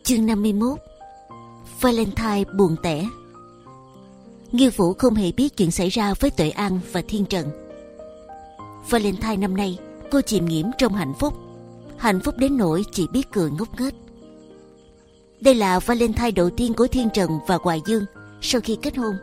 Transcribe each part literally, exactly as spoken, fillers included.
Chương năm mươi mốt. Valentine buồn tẻ. Nghiêu Vũ không hề biết chuyện xảy ra với Tuệ An và Thiên Trần. Valentine năm nay cô chìm nghiễm trong hạnh phúc, hạnh phúc đến nỗi chỉ biết cười ngốc nghếch. Đây là Valentine đầu tiên của Thiên Trần và Hoài Dương sau khi kết hôn,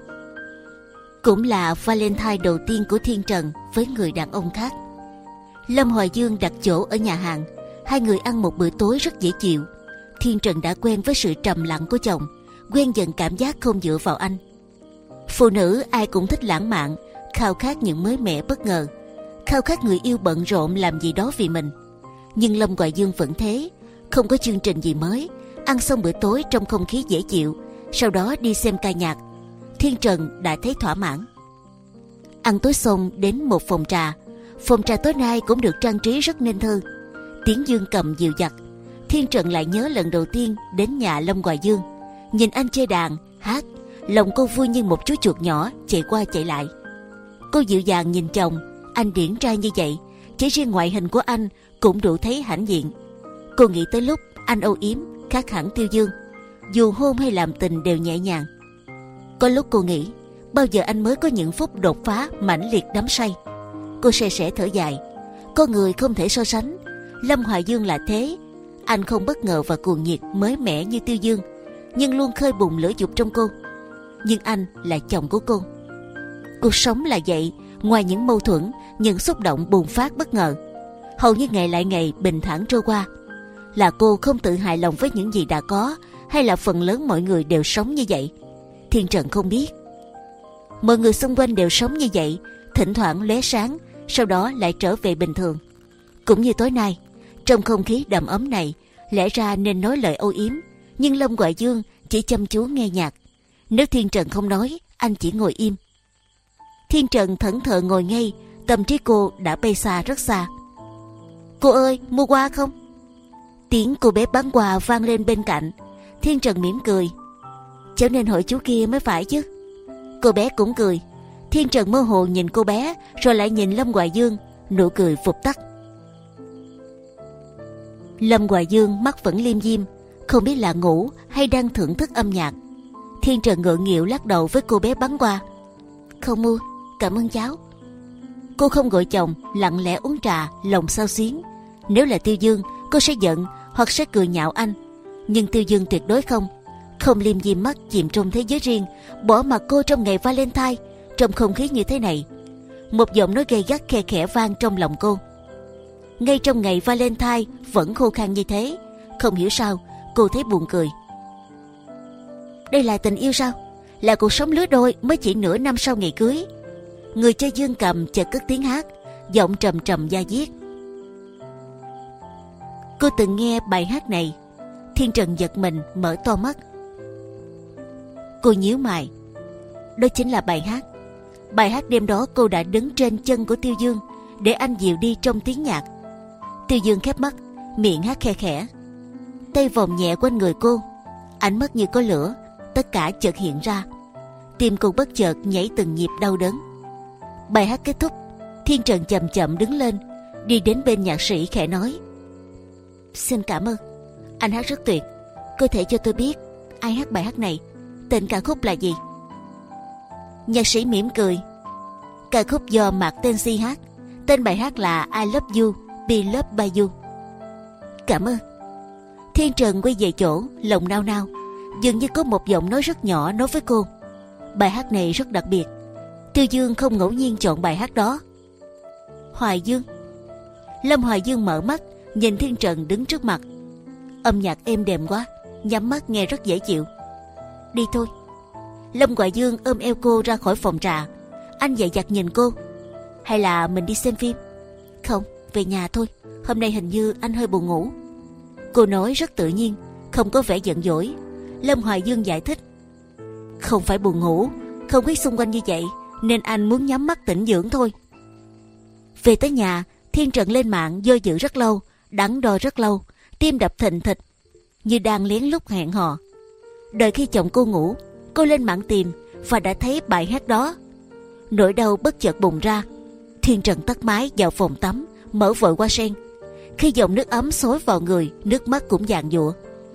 cũng là Valentine đầu tiên của Thiên Trần với người đàn ông khác. Lâm Hoài Dương đặt chỗ ở nhà hàng, hai người ăn một bữa tối rất dễ chịu. Thiên Trần đã quen với sự trầm lặng của chồng, quen dần cảm giác không dựa vào anh. Phụ nữ ai cũng thích lãng mạn, khao khát những mới mẻ bất ngờ, khao khát người yêu bận rộn làm gì đó vì mình. Nhưng Lâm Hoài Dương vẫn thế, không có chương trình gì mới. Ăn xong bữa tối trong không khí dễ chịu, sau đó đi xem ca nhạc, Thiên Trần đã thấy thỏa mãn. Ăn tối xong đến một phòng trà. Phòng trà tối nay cũng được trang trí rất nên thơ, tiếng dương cầm dịu dặt. Thiên Trần lại nhớ lần đầu tiên đến nhà Lâm Hoài Dương, nhìn anh chơi đàn hát, lòng cô vui như một chú chuột nhỏ chạy qua chạy lại. Cô dịu dàng nhìn chồng, anh điển trai như vậy, chỉ riêng ngoại hình của anh cũng đủ thấy hãnh diện. Cô nghĩ tới lúc anh âu yếm khác hẳn Tiêu Dương, dù hôn hay làm tình đều nhẹ nhàng. Có lúc cô nghĩ bao giờ anh mới có những phút đột phá mãnh liệt đắm say. Cô se sẻ thở dài, con người không thể so sánh. Lâm Hoài Dương là thế, anh không bất ngờ và cuồng nhiệt mới mẻ như Tiêu Dương, nhưng luôn khơi bùng lửa dục trong cô. Nhưng anh là chồng của cô. Cuộc sống là vậy, ngoài những mâu thuẫn, những xúc động bùng phát bất ngờ, hầu như ngày lại ngày bình thản trôi qua. Là cô không tự hài lòng với những gì đã có, hay là phần lớn mọi người đều sống như vậy? Thiên Trần không biết. Mọi người xung quanh đều sống như vậy, thỉnh thoảng lóe sáng, sau đó lại trở về bình thường. Cũng như tối nay, trong không khí đầm ấm này, lẽ ra nên nói lời âu yếm, nhưng Lâm Hoài Dương chỉ chăm chú nghe nhạc. Nếu Thiên Trần không nói, anh chỉ ngồi im. Thiên Trần thẫn thờ ngồi ngay, tâm trí cô đã bay xa rất xa. Cô ơi, mua hoa không? Tiếng cô bé bán quà vang lên bên cạnh. Thiên Trần mỉm cười. Cháu nên hỏi chú kia mới phải chứ. Cô bé cũng cười. Thiên Trần mơ hồ nhìn cô bé, rồi lại nhìn Lâm Hoài Dương, nụ cười vụt tắt. Lâm Hoài Dương mắt vẫn liêm diêm, không biết là ngủ hay đang thưởng thức âm nhạc. Thiên Trần ngượng nghịu lắc đầu với cô bé bán quà. Không mua, cảm ơn cháu. Cô không gọi chồng, lặng lẽ uống trà, lòng xao xuyến. Nếu là Tiêu Dương, cô sẽ giận hoặc sẽ cười nhạo anh. Nhưng Tiêu Dương tuyệt đối không. Không liêm diêm mắt chìm trong thế giới riêng, bỏ mặc cô trong ngày Valentine, trong không khí như thế này. Một giọng nói gay gắt khe khẽ vang trong lòng cô. Ngay trong ngày Valentine vẫn khô khan như thế. Không hiểu sao cô thấy buồn cười. Đây là tình yêu sao? Là cuộc sống lứa đôi mới chỉ nửa năm sau ngày cưới. Người chơi dương cầm chợt cất tiếng hát, giọng trầm trầm da diết. Cô từng nghe bài hát này. Thiên Trần giật mình mở to mắt. Cô nhíu mày. Đó chính là bài hát. Bài hát đêm đó cô đã đứng trên chân của Tiêu Dương để anh dịu đi trong tiếng nhạc. Tiêu Dương khép mắt, miệng hát khe khẽ. Tay vòng nhẹ quanh người cô, ánh mắt như có lửa. Tất cả chợt hiện ra. Tim cô bất chợt nhảy từng nhịp đau đớn. Bài hát kết thúc, Thiên Trần chậm chậm đứng lên, đi đến bên nhạc sĩ khẽ nói. Xin cảm ơn, anh hát rất tuyệt. Có thể cho tôi biết ai hát bài hát này, tên ca khúc là gì? Nhạc sĩ mỉm cười. Ca khúc do Mạc Tên Si hát, tên bài hát là I Love You, Be Loved by You. Cảm ơn. Thiên Trần quay về chỗ, lòng nao nao. Dường như có một giọng nói rất nhỏ nói với cô. Bài hát này rất đặc biệt. Tiêu Dương không ngẫu nhiên chọn bài hát đó. Hoài Dương. Lâm Hoài Dương mở mắt, nhìn Thiên Trần đứng trước mặt. Âm nhạc êm đềm quá, nhắm mắt nghe rất dễ chịu. Đi thôi. Lâm Hoài Dương ôm eo cô ra khỏi phòng trà. Anh dè dặt nhìn cô. Hay là mình đi xem phim? Không, về nhà thôi. Hôm nay hình như anh hơi buồn ngủ. Cô nói rất tự nhiên, không có vẻ giận dỗi. Lâm Hoài Dương giải thích. Không phải buồn ngủ, không khí xung quanh như vậy nên anh muốn nhắm mắt tĩnh dưỡng thôi. Về tới nhà, Thiên Trần lên mạng do dự rất lâu, đắn đo rất lâu, tim đập thình thịch như đang lén lút hẹn hò. Đợi khi chồng cô ngủ, cô lên mạng tìm và đã thấy bài hát đó. Nỗi đau bất chợt bùng ra. Thiên Trần tắt máy vào phòng tắm, mở vội hoa sen. Khi dòng nước ấm xối vào người, nước mắt cũng giàn giụa.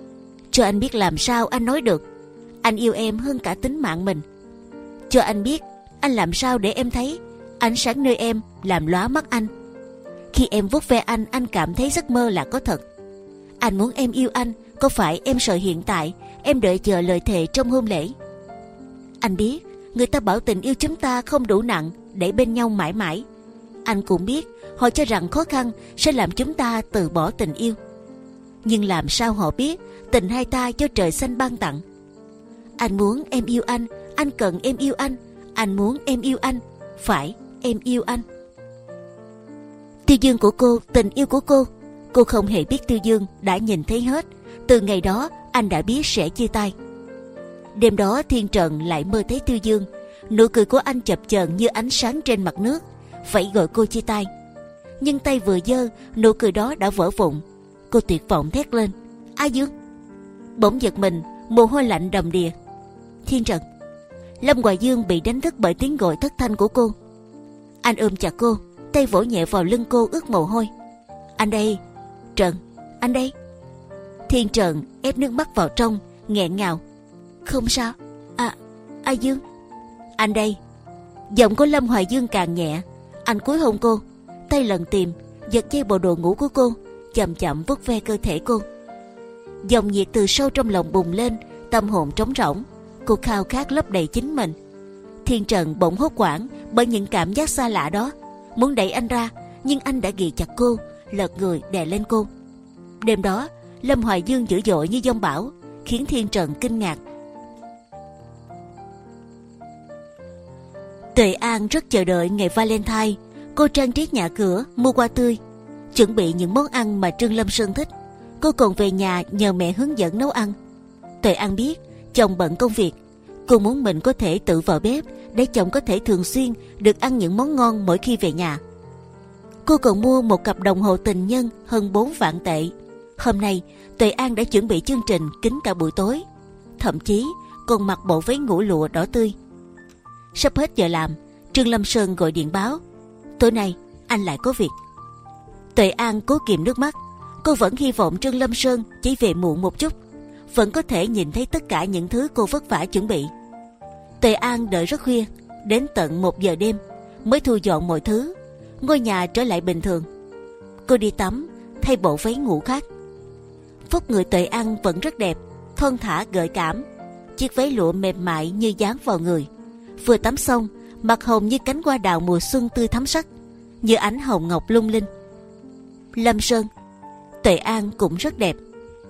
Cho anh biết làm sao anh nói được anh yêu em hơn cả tính mạng mình. Cho anh biết anh làm sao để em thấy ánh sáng nơi em làm lóa mắt anh. Khi em vuốt ve anh, anh cảm thấy giấc mơ là có thật. Anh muốn em yêu anh, có phải em sợ hiện tại em đợi chờ lời thề trong hôn lễ? Anh biết người ta bảo tình yêu chúng ta không đủ nặng để bên nhau mãi mãi. Anh cũng biết họ cho rằng khó khăn sẽ làm chúng ta từ bỏ tình yêu. Nhưng làm sao họ biết tình hai ta do trời xanh ban tặng? Anh muốn em yêu anh, anh cần em yêu anh, anh muốn em yêu anh, phải em yêu anh. Tiêu Dương của cô, tình yêu của cô, cô không hề biết Tiêu Dương đã nhìn thấy hết. Từ ngày đó anh đã biết sẽ chia tay. Đêm đó Thiên Trần lại mơ thấy Tiêu Dương. Nụ cười của anh chập chờn như ánh sáng trên mặt nước, vẫy gọi cô chia tay. Nhưng tay vừa giơ, nụ cười đó đã vỡ vụn. Cô tuyệt vọng thét lên: A Dương! Bỗng giật mình, mồ hôi lạnh đầm đìa. Thiên Trần! Lâm Hoài Dương bị đánh thức bởi tiếng gọi thất thanh của cô. Anh ôm chặt cô, tay vỗ nhẹ vào lưng cô ướt mồ hôi. Anh đây, Trần, anh đây. Thiên Trần ép nước mắt vào trong, nghẹn ngào. Không sao, à, A Dương. Anh đây. Giọng của Lâm Hoài Dương càng nhẹ. Anh cúi hôn cô, tay lần tìm, giật dây bộ đồ ngủ của cô, chậm chậm vuốt ve cơ thể cô. Dòng nhiệt từ sâu trong lòng bùng lên, tâm hồn trống rỗng. Cô khao khát lấp đầy chính mình. Thiên Trần bỗng hốt hoảng bởi những cảm giác xa lạ đó, muốn đẩy anh ra, nhưng anh đã ghì chặt cô, lật người đè lên cô. Đêm đó Lâm Hoài Dương dữ dội như giông bão, khiến Thiên Trần kinh ngạc. Tuệ An rất chờ đợi ngày Valentine. Cô trang trí nhà cửa, mua hoa tươi, chuẩn bị những món ăn mà Trương Lâm Sơn thích. Cô còn về nhà nhờ mẹ hướng dẫn nấu ăn. Tuệ An biết chồng bận công việc, cô muốn mình có thể tự vào bếp để chồng có thể thường xuyên được ăn những món ngon mỗi khi về nhà. Cô còn mua một cặp đồng hồ tình nhân hơn bốn vạn tệ. Hôm nay Tuệ An đã chuẩn bị chương trình kín cả buổi tối, thậm chí còn mặc bộ váy ngủ lụa đỏ tươi. Sắp hết giờ làm, Trương Lâm Sơn gọi điện báo: tối nay anh lại có việc. Tuệ An cố kìm nước mắt. Cô vẫn hy vọng Trương Lâm Sơn chỉ về muộn một chút, vẫn có thể nhìn thấy tất cả những thứ cô vất vả chuẩn bị. Tuệ An đợi rất khuya, đến tận một giờ đêm mới thu dọn mọi thứ, ngôi nhà trở lại bình thường. Cô đi tắm, thay bộ váy ngủ khác. Vóc người Tuệ An vẫn rất đẹp, thon thả gợi cảm. Chiếc váy lụa mềm mại như dán vào người. Vừa tắm xong, mặt hồng như cánh hoa đào mùa xuân tươi thắm sắc, như ánh hồng ngọc lung linh. Lâm Sơn, Tuệ An cũng rất đẹp.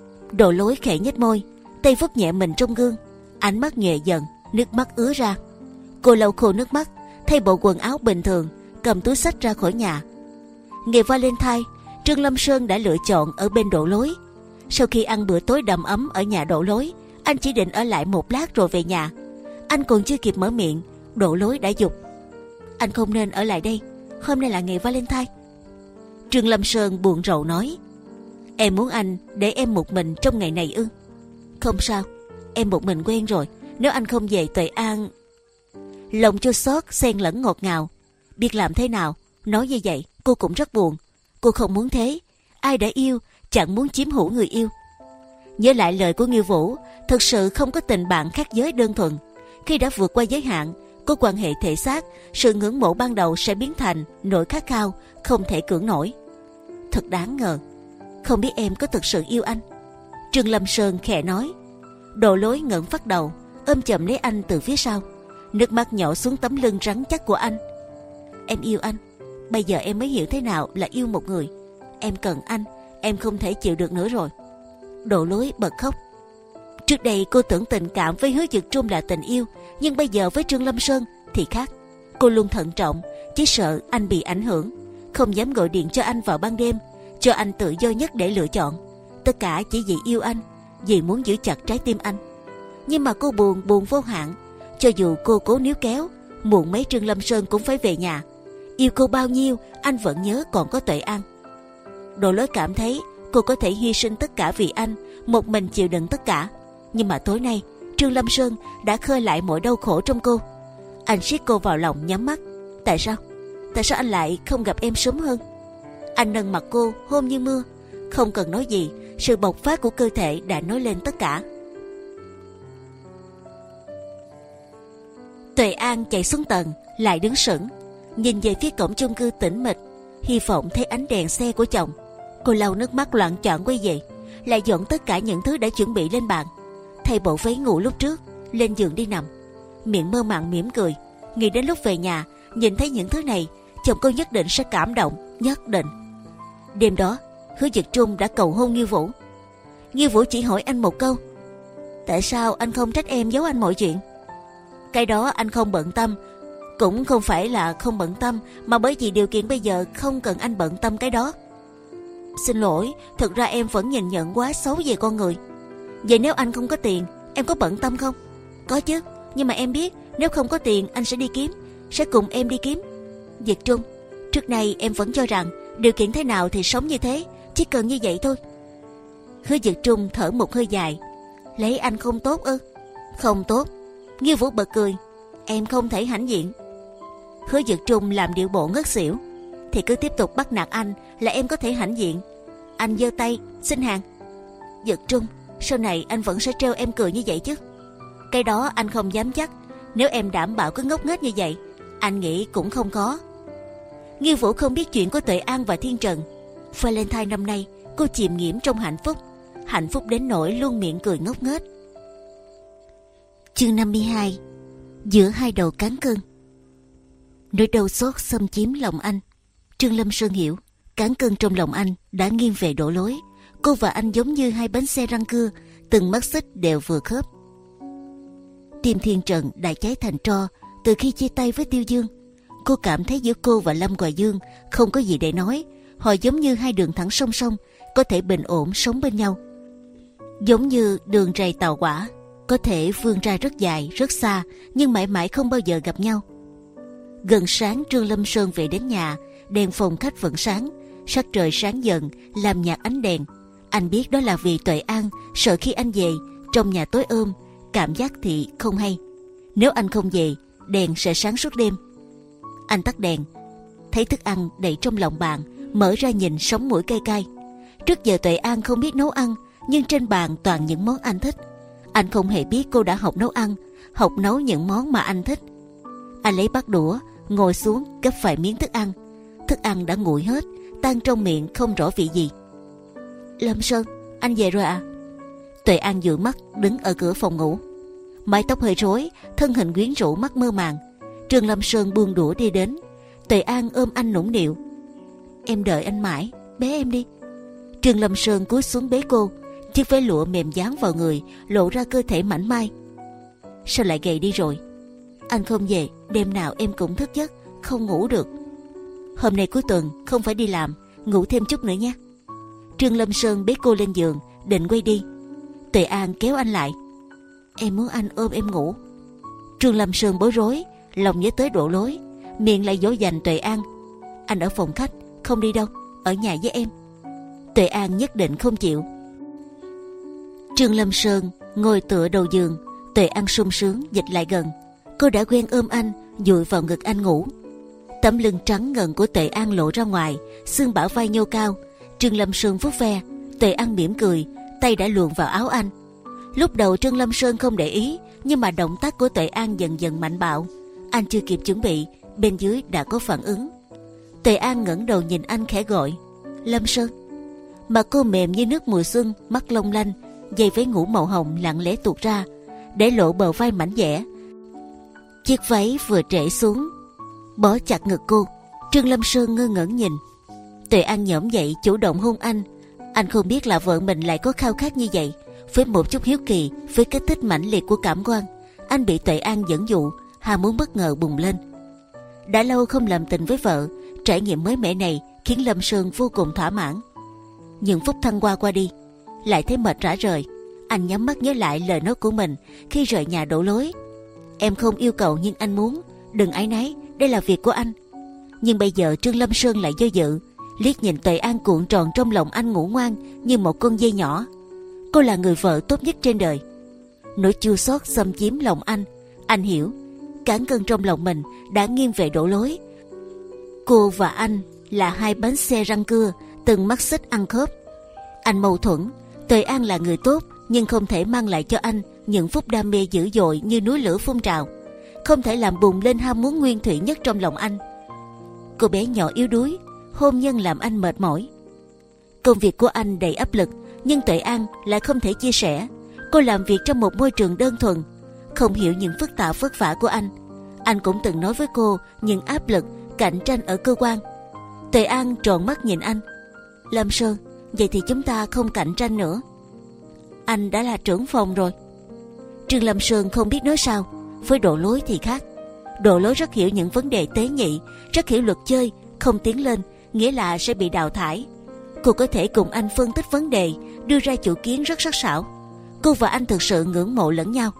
Đồ Lối khẽ nhếch môi, tay vuốt nhẹ mình trong gương, ánh mắt nhẹ dần, nước mắt ứa ra. Cô lau khô nước mắt, thay bộ quần áo bình thường, cầm túi xách ra khỏi nhà. Ngày Valentine, Trương Lâm Sơn đã lựa chọn ở bên Đồ Lối. Sau khi ăn bữa tối đầm ấm ở nhà Đồ Lối, anh chỉ định ở lại một lát rồi về nhà. Anh còn chưa kịp mở miệng, Đồ Lối đã giục: anh không nên ở lại đây, hôm nay là ngày Valentine. Trương Lâm Sơn buồn rầu nói: em muốn anh để em một mình trong ngày này ư? Không sao, em một mình quen rồi. Nếu anh không về, Tuệ An... Lòng chua xót xen lẫn ngọt ngào. Biết làm thế nào, nói như vậy cô cũng rất buồn. Cô không muốn thế. Ai đã yêu chẳng muốn chiếm hữu người yêu. Nhớ lại lời của Nghiêu Vũ, thực sự không có tình bạn khác giới đơn thuần. Khi đã vượt qua giới hạn, có quan hệ thể xác, sự ngưỡng mộ ban đầu sẽ biến thành nỗi khát khao không thể cưỡng nổi. Thật đáng ngờ, không biết em có thực sự yêu anh. Trương Lâm Sơn khẽ nói. Đồ Lối ngẩng phát đầu, ôm chầm lấy anh từ phía sau, nước mắt nhỏ xuống tấm lưng rắn chắc của anh. Em yêu anh. Bây giờ em mới hiểu thế nào là yêu một người. Em cần anh, em không thể chịu được nữa rồi. Đồ Lối bật khóc. Trước đây cô tưởng tình cảm với Hứa Dực Trung là tình yêu, nhưng bây giờ với Trương Lâm Sơn thì khác. Cô luôn thận trọng, chỉ sợ anh bị ảnh hưởng, không dám gọi điện cho anh vào ban đêm, cho anh tự do nhất để lựa chọn. Tất cả chỉ vì yêu anh, vì muốn giữ chặt trái tim anh. Nhưng mà cô buồn buồn vô hạn. Cho dù cô cố níu kéo, muộn mấy Trương Lâm Sơn cũng phải về nhà. Yêu cô bao nhiêu, anh vẫn nhớ còn có Tuệ An. Đồ Lối cảm thấy cô có thể hy sinh tất cả vì anh, một mình chịu đựng tất cả. Nhưng mà tối nay Trương Lâm Sơn đã khơi lại mọi đau khổ trong cô. Anh siết cô vào lòng nhắm mắt. Tại sao? Tại sao anh lại không gặp em sớm hơn? Anh nâng mặt cô hôn như mưa, không cần nói gì, Sự bộc phát của cơ thể đã nói lên tất cả. Tuệ An chạy xuống tầng, lại đứng sững, nhìn về phía cổng chung cư tĩnh mịch, hy vọng thấy ánh đèn xe của chồng. Cô lau nước mắt loạn choạng quay về, lại dọn tất cả những thứ đã chuẩn bị lên bàn, thay bộ váy ngủ lúc trước, lên giường đi nằm, miệng mơ màng mỉm cười, nghĩ đến lúc về nhà nhìn thấy những thứ này, chồng cô nhất định sẽ cảm động, nhất định. Đêm đó, Hứa Dực Trung đã cầu hôn Nghiêu Vũ. Nghiêu Vũ chỉ hỏi anh một câu: tại sao anh không trách em giấu anh mọi chuyện? Cái đó anh không bận tâm. Cũng không phải là không bận tâm, mà bởi vì điều kiện bây giờ không cần anh bận tâm cái đó. Xin lỗi, thực ra em vẫn nhìn nhận quá xấu về con người. Vậy nếu anh không có tiền, em có bận tâm không? Có chứ, nhưng mà em biết nếu không có tiền anh sẽ đi kiếm, sẽ cùng em đi kiếm. Dực Trung, trước nay em vẫn cho rằng điều kiện thế nào thì sống như thế, chỉ cần như vậy thôi. Hứa Dực Trung thở một hơi dài. Lấy anh không tốt ư? Không tốt. Nghiêu Vũ bật cười. Em không thể hãnh diện. Hứa Dực Trung làm điệu bộ ngất xỉu. Thì cứ tiếp tục bắt nạt anh là em có thể hãnh diện. Anh giơ tay xin hàng. Dực Trung, sau này anh vẫn sẽ trêu em cười như vậy chứ? Cái đó anh không dám chắc. Nếu em đảm bảo cứ ngốc nghếch như vậy, anh nghĩ cũng không có. Nghiêu Vũ không biết chuyện của Tuệ An và Thiên Trần. Valentine năm nay cô chìm nghiễm trong hạnh phúc, hạnh phúc đến nỗi luôn miệng cười ngốc nghếch. Chương năm mươi hai. Giữa hai đầu cán cân. Nỗi đau xót xâm chiếm lòng anh. Trương Lâm Sơn hiểu cán cân trong lòng anh đã nghiêng về đổ lối. Cô và anh giống như hai bánh xe răng cưa, từng mắt xích đều vừa khớp. Tim Thiên Trần đã cháy thành tro từ khi chia tay với Tiêu Dương. Cô cảm thấy giữa cô và Lâm Hoài Dương không có gì để nói. Họ giống như hai đường thẳng song song, có thể bình ổn sống bên nhau. Giống như đường ray tàu hỏa, có thể vươn ra rất dài, rất xa, nhưng mãi mãi không bao giờ gặp nhau. Gần sáng, Trương Lâm Sơn về đến nhà, đèn phòng khách vẫn sáng, sắc trời sáng dần, làm nhạt ánh đèn. Anh biết đó là vì Tuệ An sợ khi anh về, trong nhà tối ôm, cảm giác thì không hay. Nếu anh không về, đèn sẽ sáng suốt đêm. Anh tắt đèn, thấy thức ăn đầy trong lòng bàn, mở ra nhìn sống mũi cay cay. Trước giờ Tuệ An không biết nấu ăn, nhưng trên bàn toàn những món anh thích. Anh không hề biết cô đã học nấu ăn, học nấu những món mà anh thích. Anh lấy bát đũa, ngồi xuống gắp vài miếng thức ăn. Thức ăn đã nguội hết, tan trong miệng không rõ vị gì. Lâm Sơn, anh về rồi à? Tuệ An dụi mắt đứng ở cửa phòng ngủ, mái tóc hơi rối, thân hình quyến rũ, mắt mơ màng. Trương Lâm Sơn buông đũa đi đến. Tuệ An ôm anh nũng nịu. Em đợi anh mãi, bế em đi. Trương Lâm Sơn cúi xuống bế cô. Chiếc váy lụa mềm dán vào người, lộ ra cơ thể mảnh mai. Sao lại gầy đi rồi? Anh không về, đêm nào em cũng thức giấc, không ngủ được. Hôm nay cuối tuần không phải đi làm, ngủ thêm chút nữa nhé. Trương Lâm Sơn bế cô lên giường, định quay đi. Tuệ An kéo anh lại. Em muốn anh ôm em ngủ. Trương Lâm Sơn bối rối, lòng nhớ tới độ lối, miệng lại dỗ dành Tuệ An. Anh ở phòng khách, không đi đâu, ở nhà với em. Tuệ An nhất định không chịu. Trương Lâm Sơn ngồi tựa đầu giường. Tuệ An sung sướng dịch lại gần. Cô đã quen ôm anh, dụi vào ngực anh ngủ. Tấm lưng trắng ngần của Tuệ An lộ ra ngoài, xương bả vai nhô cao. Trương Lâm Sơn vuốt ve. Tuệ An mỉm cười, tay đã luồn vào áo anh. Lúc đầu Trương Lâm Sơn không để ý, nhưng mà động tác của Tuệ An dần dần mạnh bạo. Anh chưa kịp chuẩn bị, bên dưới đã có phản ứng. Tuệ An ngẩng đầu nhìn anh khẽ gọi. Lâm Sơn. Mặt cô mềm như nước mùa xuân, mắt long lanh, giày váy ngủ màu hồng lặng lẽ tuột ra, để lộ bờ vai mảnh dẻ. Chiếc váy vừa trễ xuống, bó chặt ngực cô. Trương Lâm Sơn ngơ ngẩn nhìn. Tuệ An nhổm dậy chủ động hôn anh. Anh không biết là vợ mình lại có khao khát như vậy. Với một chút hiếu kỳ, với kích thích mãnh liệt của cảm quan, anh bị Tuệ An dẫn dụ, ham muốn bất ngờ bùng lên. Đã lâu không làm tình với vợ, trải nghiệm mới mẻ này khiến Lâm Sơn vô cùng thỏa mãn. Những phút thăng qua qua đi, lại thấy mệt rã rời. Anh nhắm mắt nhớ lại lời nói của mình khi rời nhà đổ lối. Em không yêu cầu nhưng anh muốn, đừng áy náy, đây là việc của anh. Nhưng bây giờ Trương Lâm Sơn lại do dự, liếc nhìn Tuệ An cuộn tròn trong lòng anh ngủ ngoan như một con dê nhỏ. Cô là người vợ tốt nhất trên đời. Nỗi chua xót xâm chiếm lòng anh. Anh hiểu, cán cân trong lòng mình đã nghiêng về đổ lối. Cô và anh là hai bánh xe răng cưa, từng mắt xích ăn khớp. Anh mâu thuẫn, Tuệ An là người tốt, nhưng không thể mang lại cho anh những phút đam mê dữ dội như núi lửa phun trào, không thể làm bùng lên ham muốn nguyên thủy nhất trong lòng anh. Cô bé nhỏ yếu đuối, hôn nhân làm anh mệt mỏi. Công việc của anh đầy áp lực, nhưng Tuệ An lại không thể chia sẻ. Cô làm việc trong một môi trường đơn thuần, không hiểu những phức tạp vất vả của anh. Anh cũng từng nói với cô những áp lực cạnh tranh ở cơ quan. Tuệ An tròn mắt nhìn anh. Lâm Sơn, vậy thì chúng ta không cạnh tranh nữa. Anh đã là trưởng phòng rồi. Trương Lâm Sơn không biết nói sao. Với Độ Lối thì khác. Độ Lối rất hiểu những vấn đề tế nhị, rất hiểu luật chơi. Không tiến lên nghĩa là sẽ bị đào thải. Cô có thể cùng anh phân tích vấn đề, đưa ra chủ kiến rất sắc sảo. Cô và anh thực sự ngưỡng mộ lẫn nhau.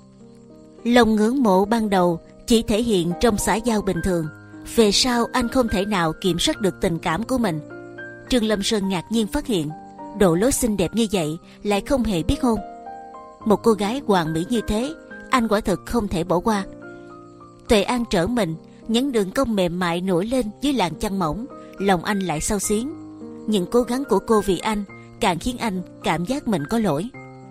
Lòng ngưỡng mộ ban đầu chỉ thể hiện trong xã giao bình thường. Về sau anh không thể nào kiểm soát được tình cảm của mình. Trương Lâm Sơn ngạc nhiên phát hiện Độ Lối xinh đẹp như vậy lại không hề biết hôn. Một cô gái hoàn mỹ như thế, anh quả thực không thể bỏ qua. Tuệ An trở mình, những đường cong mềm mại nổi lên dưới làn chăn mỏng, lòng anh lại xao xuyến. Những cố gắng của cô vì anh càng khiến anh cảm giác mình có lỗi.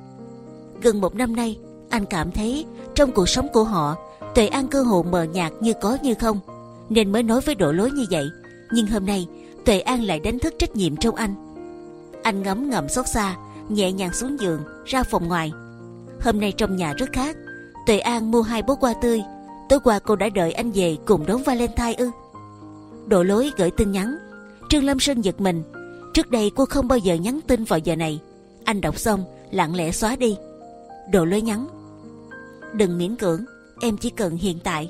Gần một năm nay, anh cảm thấy trong cuộc sống của họ, Tuệ An cơ hồ mờ nhạt như có như không, nên mới nói với Độ Lối như vậy. Nhưng hôm nay, Tuệ An lại đánh thức trách nhiệm trong anh. Anh ngấm ngầm xót xa, nhẹ nhàng xuống giường, ra phòng ngoài. Hôm nay trong nhà rất khác. Tuệ An mua hai bó hoa tươi. Tối qua cô đã đợi anh về cùng đón Valentine ư? Độ Lối gửi tin nhắn. Trương Lâm Sơn giật mình. Trước đây cô không bao giờ nhắn tin vào giờ này. Anh đọc xong lặng lẽ xóa đi. Độ Lối nhắn: đừng miễn cưỡng, em chỉ cần hiện tại.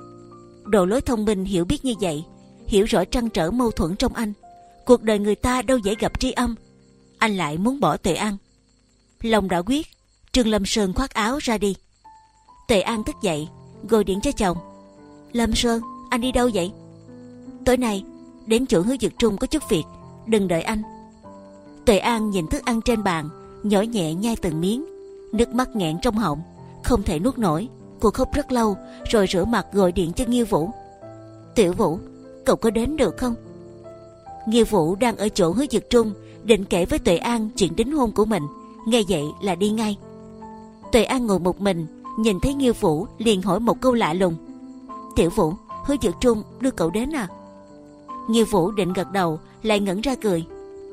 Độ Lối thông minh hiểu biết như vậy, hiểu rõ trăn trở mâu thuẫn trong anh. Cuộc đời người ta đâu dễ gặp tri âm. Anh lại muốn bỏ Tuệ An. Lòng đã quyết, Trương Lâm Sơn khoác áo ra đi. Tuệ An thức dậy, gọi điện cho chồng. Lâm Sơn, anh đi đâu vậy? Tối nay đến chỗ Hứa Dực Trung có chút việc, đừng đợi anh. Tuệ An nhìn thức ăn trên bàn, nhỏ nhẹ nhai từng miếng, nước mắt nghẹn trong họng, không thể nuốt nổi. Cô khóc rất lâu, rồi rửa mặt gọi điện cho Nghiêu Vũ. Tiểu Vũ, cậu có đến được không? Nghiêu Vũ đang ở chỗ Hứa Dực Trung, định kể với Tuệ An chuyện đính hôn của mình. Nghe vậy là đi ngay. Tuệ An ngồi một mình, nhìn thấy Nghiêu Vũ liền hỏi một câu lạ lùng. Tiểu Vũ, Hứa Dực Trung đưa cậu đến à? Nghiêu Vũ định gật đầu, lại ngẩn ra cười.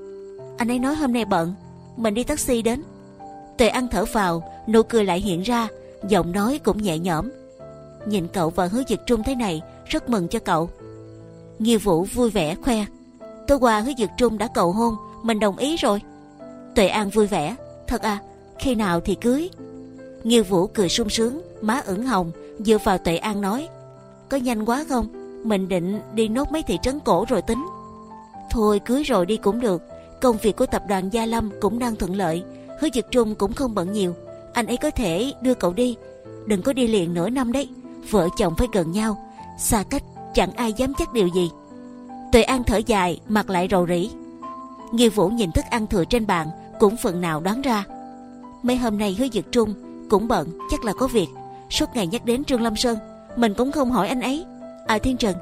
Anh ấy nói hôm nay bận, mình đi taxi đến. Tuệ An thở vào, nụ cười lại hiện ra, giọng nói cũng nhẹ nhõm. Nhìn cậu và Hứa Dực Trung thế này, rất mừng cho cậu. Nghiêu Vũ vui vẻ khoe. Tối qua Hứa Dực Trung đã cầu hôn, mình đồng ý rồi. Tuệ An vui vẻ. Thật à, khi nào thì cưới? Nghiêu Vũ cười sung sướng, má ửng hồng, dựa vào Tuệ An nói. Có nhanh quá không? Mình định đi nốt mấy thị trấn cổ rồi tính. Thôi cưới rồi đi cũng được. Công việc của tập đoàn Gia Lâm cũng đang thuận lợi. Hứa Dực Trung cũng không bận nhiều, anh ấy có thể đưa cậu đi. Đừng có đi liền nửa năm đấy. Vợ chồng phải gần nhau, xa cách chẳng ai dám chắc điều gì. Tuệ An thở dài, mặt lại rầu rĩ. Nghiêu Vũ nhìn thức ăn thừa trên bàn, cũng phần nào đoán ra. Mấy hôm nay Hứa Dực Trung cũng bận, chắc là có việc. Suốt ngày nhắc đến Trương Lâm Sơn, mình cũng không hỏi anh ấy. À Thiên Trần,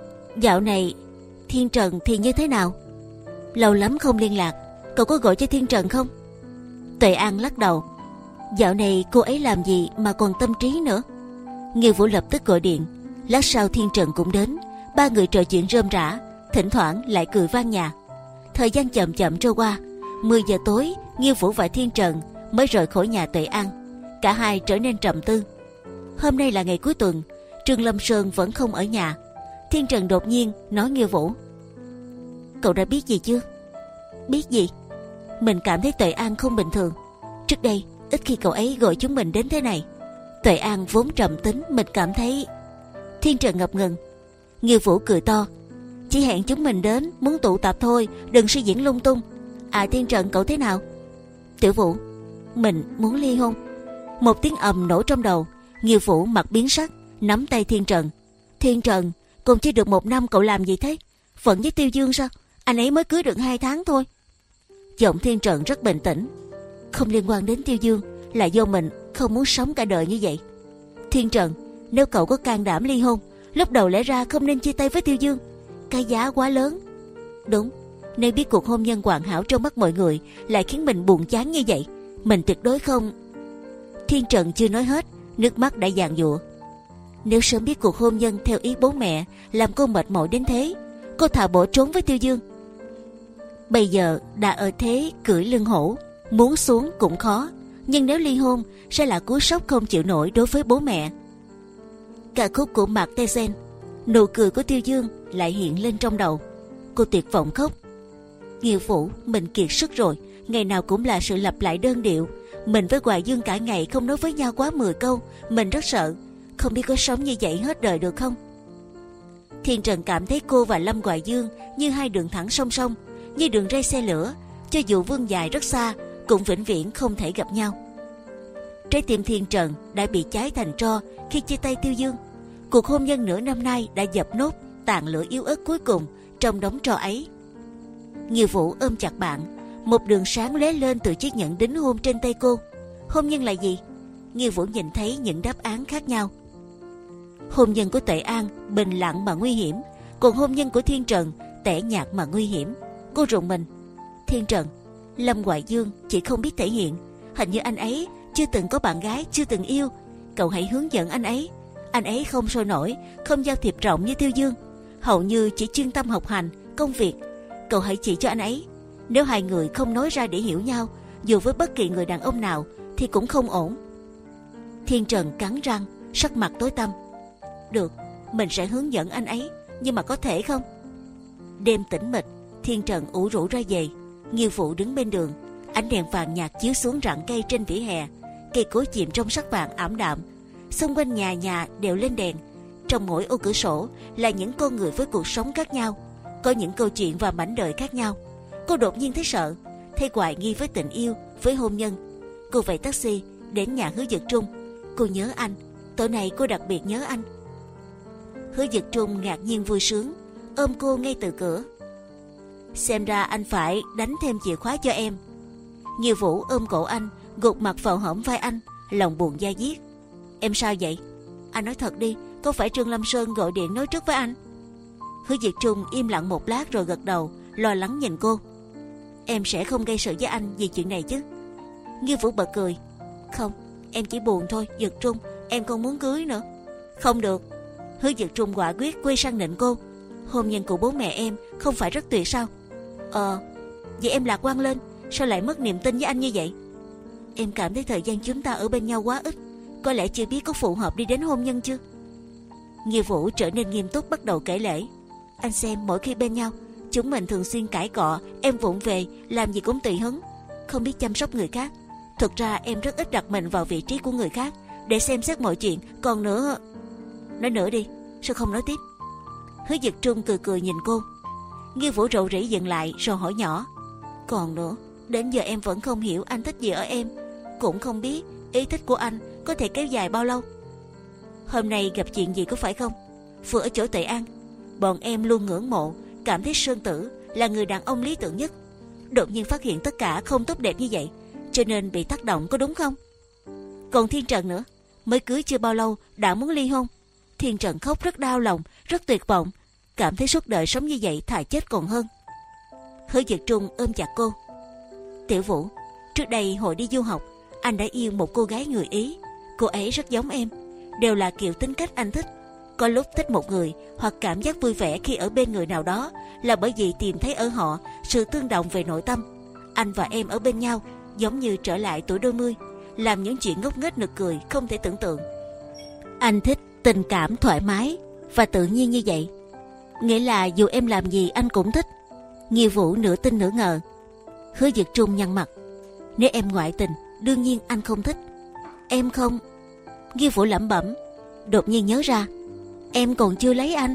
dạo này Thiên Trần thì như thế nào? Lâu lắm không liên lạc, cậu có gọi cho Thiên Trần không? Tuệ An lắc đầu. Dạo này cô ấy làm gì mà còn tâm trí nữa? Nghiêu Vũ lập tức gọi điện. Lát sau Thiên Trần cũng đến. Ba người trò chuyện rôm rả, thỉnh thoảng lại cười vang nhà. Thời gian chậm chậm trôi qua. Mười giờ tối, Nghiêu Vũ và Thiên Trần mới rời khỏi nhà Tuệ An. Cả hai trở nên trầm tư. Hôm nay là ngày cuối tuần, Trương Lâm Sơn vẫn không ở nhà. Thiên Trần đột nhiên nói Nghiêu Vũ. Cậu đã biết gì chưa? Biết gì? Mình cảm thấy Tuệ An không bình thường. Trước đây ít khi cậu ấy gọi chúng mình đến thế này. Tuệ An vốn trầm tính, mình cảm thấy. Thiên Trần ngập ngừng. Nghiêu Vũ cười to. Chỉ hẹn chúng mình đến, muốn tụ tập thôi, đừng suy diễn lung tung. À Thiên Trần, cậu thế nào? Tiểu Vũ, mình muốn ly hôn. Một tiếng ầm nổ trong đầu. Nghiêu Vũ mặt biến sắc, nắm tay Thiên Trần. Thiên Trần, còn chưa được một năm cậu làm gì thế? Vẫn với Tiêu Dương sao? Anh ấy mới cưới được hai tháng thôi. Giọng Thiên Trần rất bình tĩnh. Không liên quan đến Tiêu Dương, là do mình không muốn sống cả đời như vậy. Thiên Trần, nếu cậu có can đảm ly hôn, lúc đầu lẽ ra không nên chia tay với Tiêu Dương. Cái giá quá lớn. Đúng, Nếu biết cuộc hôn nhân hoàn hảo trong mắt mọi người lại khiến mình buồn chán như vậy, mình tuyệt đối không. Thiên Trần chưa nói hết, nước mắt đã giàn giụa. Nếu sớm biết cuộc hôn nhân theo ý bố mẹ làm cô mệt mỏi đến thế, cô thà bỏ trốn với Tiêu Dương. Bây giờ đã ở thế cưỡi lưng hổ, muốn xuống cũng khó. Nhưng nếu ly hôn sẽ là cú sốc không chịu nổi đối với bố mẹ. Ca khúc của Mạc Tê Sen, nụ cười của Tiêu Dương lại hiện lên trong đầu. Cô tuyệt vọng khóc. Nghiêu Vũ, mình kiệt sức rồi. Ngày nào cũng là sự lặp lại đơn điệu. Mình với Hoài Dương cả ngày không nói với nhau quá mười câu. Mình rất sợ, không biết có sống như vậy hết đời được không. Thiên Trần cảm thấy cô và Lâm Hoài Dương như hai đường thẳng song song, như đường ray xe lửa. Cho dù vươn dài rất xa, cũng vĩnh viễn không thể gặp nhau. Trái tim Thiên Trần đã bị cháy thành tro khi chia tay Tiêu Dương. Cuộc hôn nhân nửa năm nay đã dập nốt tàn lửa yếu ớt cuối cùng trong đống tro ấy. Nghiêu Vũ ôm chặt bạn, một đường sáng lóe lên từ chiếc nhẫn đính hôn trên tay cô. Hôn nhân là gì? Nghiêu Vũ nhìn thấy những đáp án khác nhau. Hôn nhân của Tuệ An bình lặng mà nguy hiểm, còn hôn nhân của Thiên Trần tẻ nhạt mà nguy hiểm. Cô rùng mình. Thiên Trần, Lâm Hoài Dương chỉ không biết thể hiện. Hình như anh ấy chưa từng có bạn gái, chưa từng yêu. Cậu hãy hướng dẫn anh ấy. Anh ấy không sôi nổi, không giao thiệp rộng như Tiêu Dương, hầu như chỉ chuyên tâm học hành, công việc. Cậu hãy chỉ cho anh ấy. Nếu hai người không nói ra để hiểu nhau, dù với bất kỳ người đàn ông nào thì cũng không ổn. Thiên Trần cắn răng, sắc mặt tối tăm. Được, mình sẽ hướng dẫn anh ấy, nhưng mà có thể không? Đêm tĩnh mịch, Thiên Trần ủ rũ ra về. Nghiêu Vũ đứng bên đường, ánh đèn vàng nhạt chiếu xuống rặng cây trên vỉa hè. Cây cối chìm trong sắc vàng ảm đạm. Xung quanh nhà nhà đều lên đèn. Trong mỗi ô cửa sổ là những con người với cuộc sống khác nhau, có những câu chuyện và mảnh đời khác nhau. Cô đột nhiên thấy sợ, thấy hoài nghi với tình yêu, với hôn nhân. Cô vẫy taxi đến nhà Hứa Dực Trung. Cô nhớ anh, tối nay cô đặc biệt nhớ anh. Hứa Dực Trung ngạc nhiên vui sướng, ôm cô ngay từ cửa. Xem ra anh phải đánh thêm chìa khóa cho em. Nghiêu Vũ ôm cổ anh, gục mặt vào hõm vai anh, lòng buồn da diết. Em sao vậy? Anh nói thật đi, có phải Trương Lâm Sơn gọi điện nói trước với anh? Hứa Dực Trung im lặng một lát rồi gật đầu, lo lắng nhìn cô. Em sẽ không gây sự với anh vì chuyện này chứ? Nghiêu Vũ bật cười. Không, em chỉ buồn thôi Dực Trung, em không muốn cưới nữa. Không được. Hứa Dực Trung quả quyết quay sang nịnh cô. Hôn nhân của bố mẹ em không phải rất tuyệt sao? Ờ, vậy em lạc quan lên, sao lại mất niềm tin với anh như vậy? Em cảm thấy thời gian chúng ta ở bên nhau quá ít, có lẽ chưa biết có phù hợp đi đến hôn nhân chưa? Nghiêu Vũ trở nên nghiêm túc bắt đầu kể lể. Anh xem, mỗi khi bên nhau chúng mình thường xuyên cãi cọ, em vụng về, làm gì cũng tùy hứng, không biết chăm sóc người khác. Thực ra em rất ít đặt mình vào vị trí của người khác để xem xét mọi chuyện. Còn nữa... Nói nữa đi, sao không nói tiếp? Hứa Dực Trung cười cười nhìn cô. Nghiêu Vũ rầu rĩ dừng lại rồi hỏi nhỏ. Còn nữa, đến giờ em vẫn không hiểu anh thích gì ở em, cũng không biết ý thích của anh có thể kéo dài bao lâu. Hôm nay gặp chuyện gì có phải không? Vừa ở chỗ Tuệ An, bọn em luôn ngưỡng mộ, cảm thấy Sơn Tử là người đàn ông lý tưởng nhất. Đột nhiên phát hiện tất cả không tốt đẹp như vậy, cho nên bị tác động, có đúng không? Còn Thiên Trần nữa, mới cưới chưa bao lâu đã muốn ly hôn. Thiên Trần khóc rất đau lòng, rất tuyệt vọng, cảm thấy suốt đời sống như vậy thà chết còn hơn. Hứa Dực Trung ôm chặt cô. Tiểu Vũ, trước đây hồi đi du học, anh đã yêu một cô gái người Ý. Cô ấy rất giống em, đều là kiểu tính cách anh thích. Có lúc thích một người hoặc cảm giác vui vẻ khi ở bên người nào đó là bởi vì tìm thấy ở họ sự tương đồng về nội tâm. Anh và em ở bên nhau giống như trở lại tuổi đôi mươi, làm những chuyện ngốc nghếch nực cười không thể tưởng tượng. Anh thích tình cảm thoải mái và tự nhiên như vậy, nghĩa là dù em làm gì anh cũng thích. Nghiêu Vũ nửa tin nửa ngờ. Hứa Dực Trung nhăn mặt. Nếu em ngoại tình, đương nhiên anh không thích. Em không... Nghiêu Vũ lẩm bẩm, đột nhiên nhớ ra, em còn chưa lấy anh.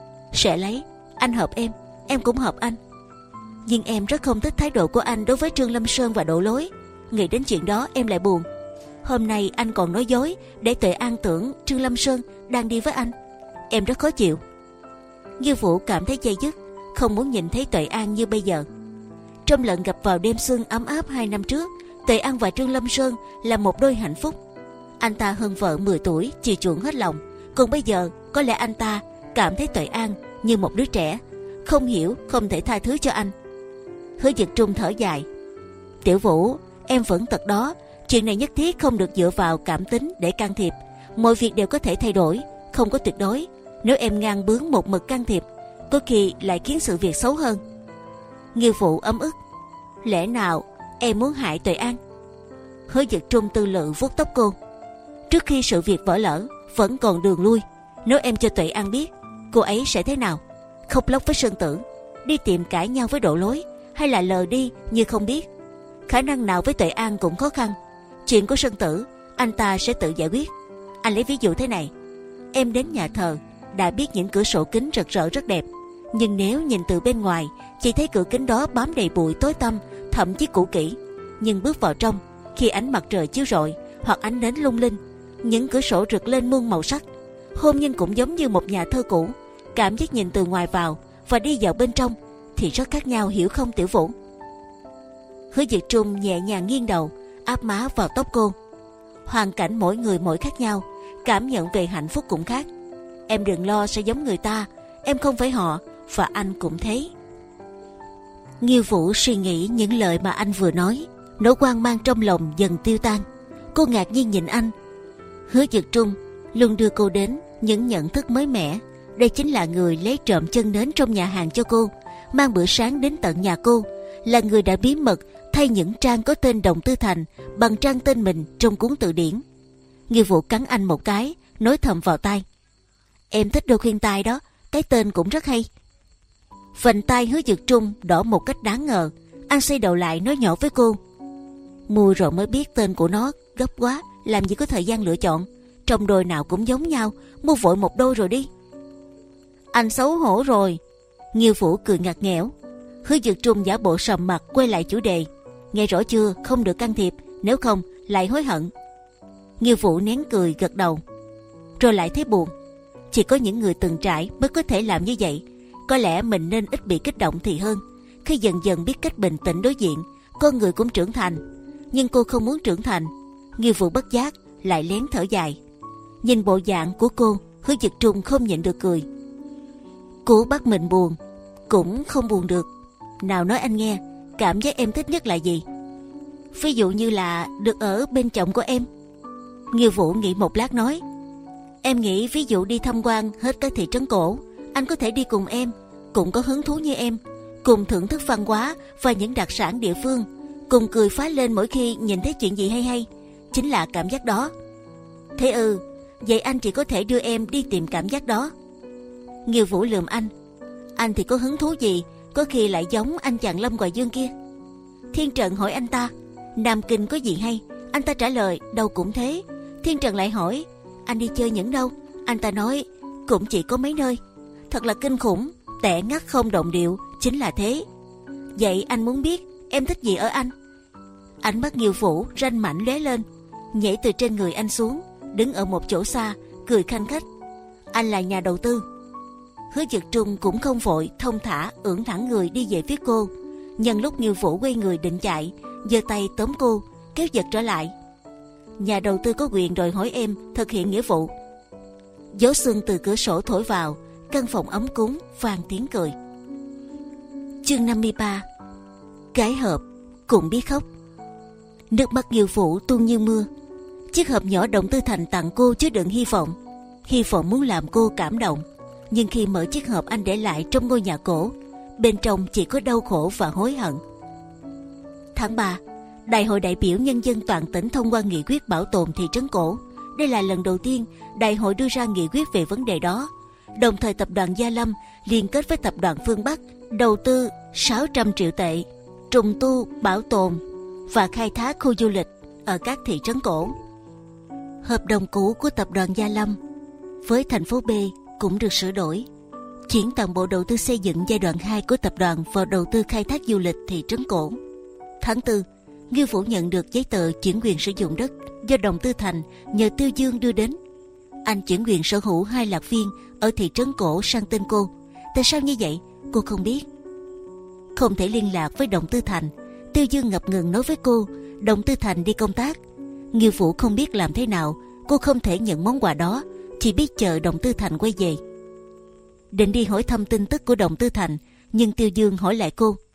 Sẽ lấy, anh hợp em, em cũng hợp anh. Nhưng em rất không thích thái độ của anh đối với Trương Lâm Sơn và Đỗ Lối. Nghĩ đến chuyện đó em lại buồn. Hôm nay anh còn nói dối để Tuệ An tưởng Trương Lâm Sơn đang đi với anh. Em rất khó chịu. Nghiêu Vũ cảm thấy dây dứt, không muốn nhìn thấy Tuệ An như bây giờ. Trong lần gặp vào đêm xuân ấm áp hai năm trước, Tuệ An và Trương Lâm Sơn là một đôi hạnh phúc. Anh ta hơn vợ mười tuổi, chiều chuộng hết lòng. Còn bây giờ có lẽ anh ta cảm thấy Tuệ An như một đứa trẻ, không hiểu, không thể tha thứ cho anh. Hứa Dực Trung thở dài. Tiểu Vũ, em vẫn tật đó. Chuyện này nhất thiết không được dựa vào cảm tính để can thiệp. Mọi việc đều có thể thay đổi, không có tuyệt đối. Nếu em ngang bướng một mực can thiệp, có khi lại khiến sự việc xấu hơn. Nghiêu Phụ ấm ức. Lẽ nào em muốn hại Tuệ An? Hứa Dực Trung tư lự vuốt tóc cô. Trước khi sự việc vỡ lở, vẫn còn đường lui. Nếu em cho Tuệ An biết, cô ấy sẽ thế nào? Khóc lóc với Sơn Tử, đi tìm cãi nhau với Độ Lối, hay là lờ đi như không biết? Khả năng nào với Tuệ An cũng khó khăn. Chuyện của Sơn Tử, anh ta sẽ tự giải quyết. Anh lấy ví dụ thế này. Em đến nhà thờ, đã biết những cửa sổ kính rực rỡ rất đẹp, nhưng nếu nhìn từ bên ngoài, chỉ thấy cửa kính đó bám đầy bụi tối tăm, thậm chí cũ kỹ. Nhưng bước vào trong, khi ánh mặt trời chiếu rọi hoặc ánh nến lung linh, những cửa sổ rực lên muôn màu sắc. Hôn nhân cũng giống như một nhà thơ cũ. Cảm giác nhìn từ ngoài vào và đi vào bên trong thì rất khác nhau, hiểu không Tiểu Vũ? Hứa Dực Trung nhẹ nhàng nghiêng đầu, áp má vào tóc cô. Hoàn cảnh mỗi người mỗi khác nhau, cảm nhận về hạnh phúc cũng khác. Em đừng lo sẽ giống người ta, em không phải họ, và anh cũng thế. Nghiêu Vũ suy nghĩ những lời mà anh vừa nói, nỗi hoang mang trong lòng dần tiêu tan. Cô ngạc nhiên nhìn anh. Hứa Dực Trung luôn đưa cô đến những nhận thức mới mẻ. Đây chính là người lấy trộm chân nến trong nhà hàng cho cô, mang bữa sáng đến tận nhà cô, là người đã bí mật thay những trang có tên Đồng Tư Thành bằng trang tên mình trong cuốn từ điển. Nghiêu Vũ cắn anh một cái, nói thầm vào tai. Em thích đôi khuyên tai đó, cái tên cũng rất hay. Vành tai Hứa Dực Trung đỏ một cách đáng ngờ. Anh xoay đầu lại nói nhỏ với cô. Mua rồi mới biết tên của nó, gấp quá, làm gì có thời gian lựa chọn. Trong đôi nào cũng giống nhau, mua vội một đôi rồi đi. Anh xấu hổ rồi. Nghiêu Vũ cười ngặt nghẽo. Hứa Dực Trung giả bộ sầm mặt quay lại chủ đề. Nghe rõ chưa, không được can thiệp, nếu không lại hối hận. Nghiêu Vũ nén cười gật đầu, rồi lại thấy buồn. Chỉ có những người từng trải mới có thể làm như vậy. Có lẽ mình nên ít bị kích động thì hơn. Khi dần dần biết cách bình tĩnh đối diện, con người cũng trưởng thành. Nhưng cô không muốn trưởng thành. Nghiêu Vũ bất giác lại lén thở dài. Nhìn bộ dạng của cô, Hứa Dực Trung không nhịn được cười. Cố bắt mình buồn cũng không buồn được. Nào nói anh nghe, cảm giác em thích nhất là gì? Ví dụ như là được ở bên chồng của em. Nghiêu Vũ nghĩ một lát nói. Em nghĩ ví dụ đi tham quan hết các thị trấn cổ, anh có thể đi cùng em, cũng có hứng thú như em, cùng thưởng thức văn hóa và những đặc sản địa phương, cùng cười phá lên mỗi khi nhìn thấy chuyện gì hay hay. Chính là cảm giác đó. Thế ư, vậy anh chỉ có thể đưa em đi tìm cảm giác đó. Nghiêu Vũ lườm anh. Anh thì có hứng thú gì, có khi lại giống anh chàng Lâm Hoài Dương kia. Thiên Trần hỏi anh ta, Nam Kinh có gì hay? Anh ta trả lời, đâu cũng thế. Thiên Trần lại hỏi, anh đi chơi những đâu? Anh ta nói, cũng chỉ có mấy nơi. Thật là kinh khủng, tẻ ngắt không đồng điệu, chính là thế. Vậy anh muốn biết em thích gì ở anh? Ánh mắt Nghiêu Vũ ranh mảnh lóe lên, nhảy từ trên người anh xuống, đứng ở một chỗ xa, cười khanh khách. Anh là nhà đầu tư. Hứa Dực Trung cũng không vội, thông thả ưỡn thẳng người đi về phía cô. Nhân lúc Nghiêu Vũ quay người định chạy, giơ tay tóm cô, kéo giật trở lại. Nhà đầu tư có quyền đòi hỏi em thực hiện nghĩa vụ. Gió xuân từ cửa sổ thổi vào, căn phòng ấm cúng vang tiếng cười. Chương năm mươi ba. Cái hộp cũng biết khóc. Nước mắt Nghiêu Vũ tuôn như mưa. Chiếc hộp nhỏ Đồng Tư Thành tặng cô chứa đựng hy vọng, hy vọng muốn làm cô cảm động. Nhưng khi mở chiếc hộp anh để lại trong ngôi nhà cổ, bên trong chỉ có đau khổ và hối hận. Tháng ba, Đại hội đại biểu nhân dân toàn tỉnh thông qua nghị quyết bảo tồn thị trấn cổ. Đây là lần đầu tiên đại hội đưa ra nghị quyết về vấn đề đó. Đồng thời tập đoàn Gia Lâm liên kết với tập đoàn Phương Bắc đầu tư sáu trăm triệu tệ trùng tu, bảo tồn và khai thác khu du lịch ở các thị trấn cổ. Hợp đồng cũ của tập đoàn Gia Lâm với thành phố B cũng được sửa đổi, chuyển toàn bộ đầu tư xây dựng giai đoạn hai của tập đoàn vào đầu tư khai thác du lịch thị trấn cổ. Tháng tư, Nghiêu Vũ nhận được giấy tờ chuyển quyền sử dụng đất do Đồng Tư Thành nhờ Tiêu Dương đưa đến. Anh chuyển quyền sở hữu hai lạc viên ở thị trấn cổ sang tên cô. Tại sao như vậy, cô không biết. Không thể liên lạc với Đồng Tư Thành, Tiêu Dương ngập ngừng nói với cô Đồng Tư Thành đi công tác. Nghiêu Vũ không biết làm thế nào, cô không thể nhận món quà đó, chỉ biết chờ Đồng Tư Thành quay về. Định đi hỏi thăm tin tức của Đồng Tư Thành, nhưng Tiêu Dương hỏi lại cô,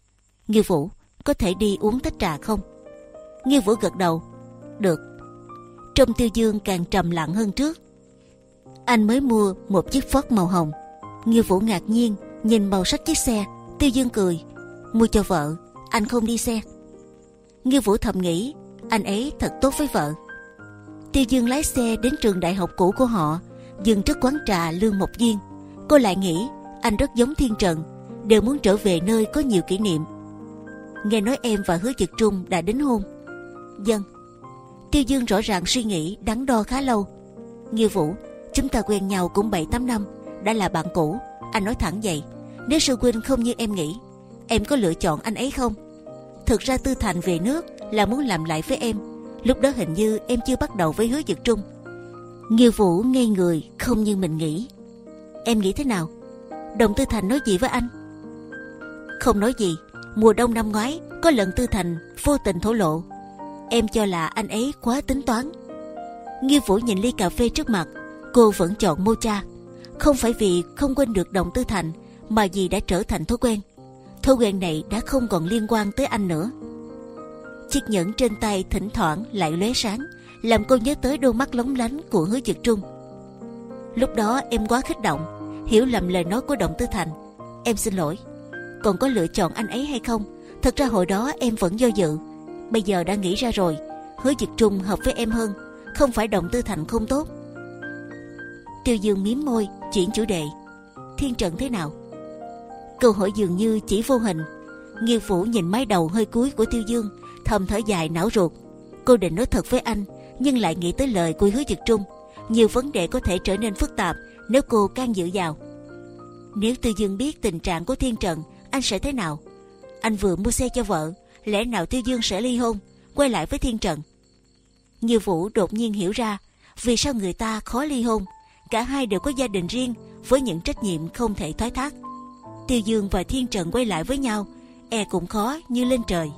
Nghiêu Vũ, có thể đi uống tách trà không? Nghiêu Vũ gật đầu. Được. Trong Tiêu Dương càng trầm lặng hơn trước. Anh mới mua một chiếc Ford màu hồng. Nghiêu Vũ ngạc nhiên nhìn màu sắc chiếc xe. Tiêu Dương cười. Mua cho vợ, anh không đi xe. Nghiêu Vũ thầm nghĩ, anh ấy thật tốt với vợ. Tiêu Dương lái xe đến trường đại học cũ của họ, dừng trước quán trà Lương Mộc Duyên. Cô lại nghĩ anh rất giống Thiên Trần, đều muốn trở về nơi có nhiều kỷ niệm. Nghe nói em và Hứa Dực Trung đã đính hôn. Vâng. Tiêu Dương rõ ràng suy nghĩ đắn đo khá lâu. Nghiêu Vũ, chúng ta quen nhau cũng bảy tám năm, đã là bạn cũ. Anh nói thẳng vậy, nếu sư huynh không như em nghĩ, em có lựa chọn anh ấy không? Thực ra Tư Thành về nước là muốn làm lại với em. Lúc đó hình như em chưa bắt đầu với Hứa Dực Trung. Nghiêu Vũ ngây người, không như mình nghĩ. Em nghĩ thế nào? Đồng Tư Thành nói gì với anh? Không nói gì. Mùa đông năm ngoái có lần Tư Thành vô tình thổ lộ, em cho là anh ấy quá tính toán. Nghiêu Vũ nhìn ly cà phê trước mặt, cô vẫn chọn mocha. Không phải vì không quên được Đồng Tư Thành, mà vì đã trở thành thói quen. Thói quen này đã không còn liên quan tới anh nữa. Chiếc nhẫn trên tay thỉnh thoảng lại lóe sáng, làm cô nhớ tới đôi mắt lóng lánh của Hứa Dực Trung. Lúc đó em quá kích động, hiểu lầm lời nói của Đồng Tư Thành. Em xin lỗi. Còn có lựa chọn anh ấy hay không, thật ra hồi đó em vẫn do dự. Bây giờ đã nghĩ ra rồi, Hứa Dực Trung hợp với em hơn, không phải Đồng Tư Thành không tốt. Tiêu Dương mím môi, chuyển chủ đề. Thiên Trần thế nào? Câu hỏi dường như chỉ vô hình. Nghiêu Vũ nhìn mái đầu hơi cúi của Tiêu Dương, thầm thở dài não ruột. Cô định nói thật với anh, nhưng lại nghĩ tới lời của Hứa Dực Trung. Nhiều vấn đề có thể trở nên phức tạp nếu cô can dự vào. Nếu Tiêu Dương biết tình trạng của Thiên Trần, anh sẽ thế nào? Anh vừa mua xe cho vợ, lẽ nào Tiêu Dương sẽ ly hôn, quay lại với Thiên Trần? Nghiêu Vũ đột nhiên hiểu ra vì sao người ta khó ly hôn. Cả hai đều có gia đình riêng với những trách nhiệm không thể thoái thác. Tiêu Dương và Thiên Trần quay lại với nhau, e cũng khó như lên trời.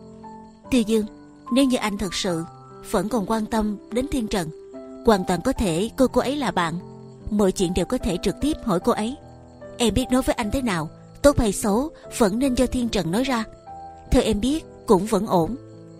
Tiêu Dương, nếu như anh thật sự vẫn còn quan tâm đến Thiên Trần, hoàn toàn có thể coi cô ấy là bạn. Mọi chuyện đều có thể trực tiếp hỏi cô ấy. Em biết nói với anh thế nào, tốt hay xấu vẫn nên cho Thiên Trần nói ra. Theo em biết cũng vẫn ổn.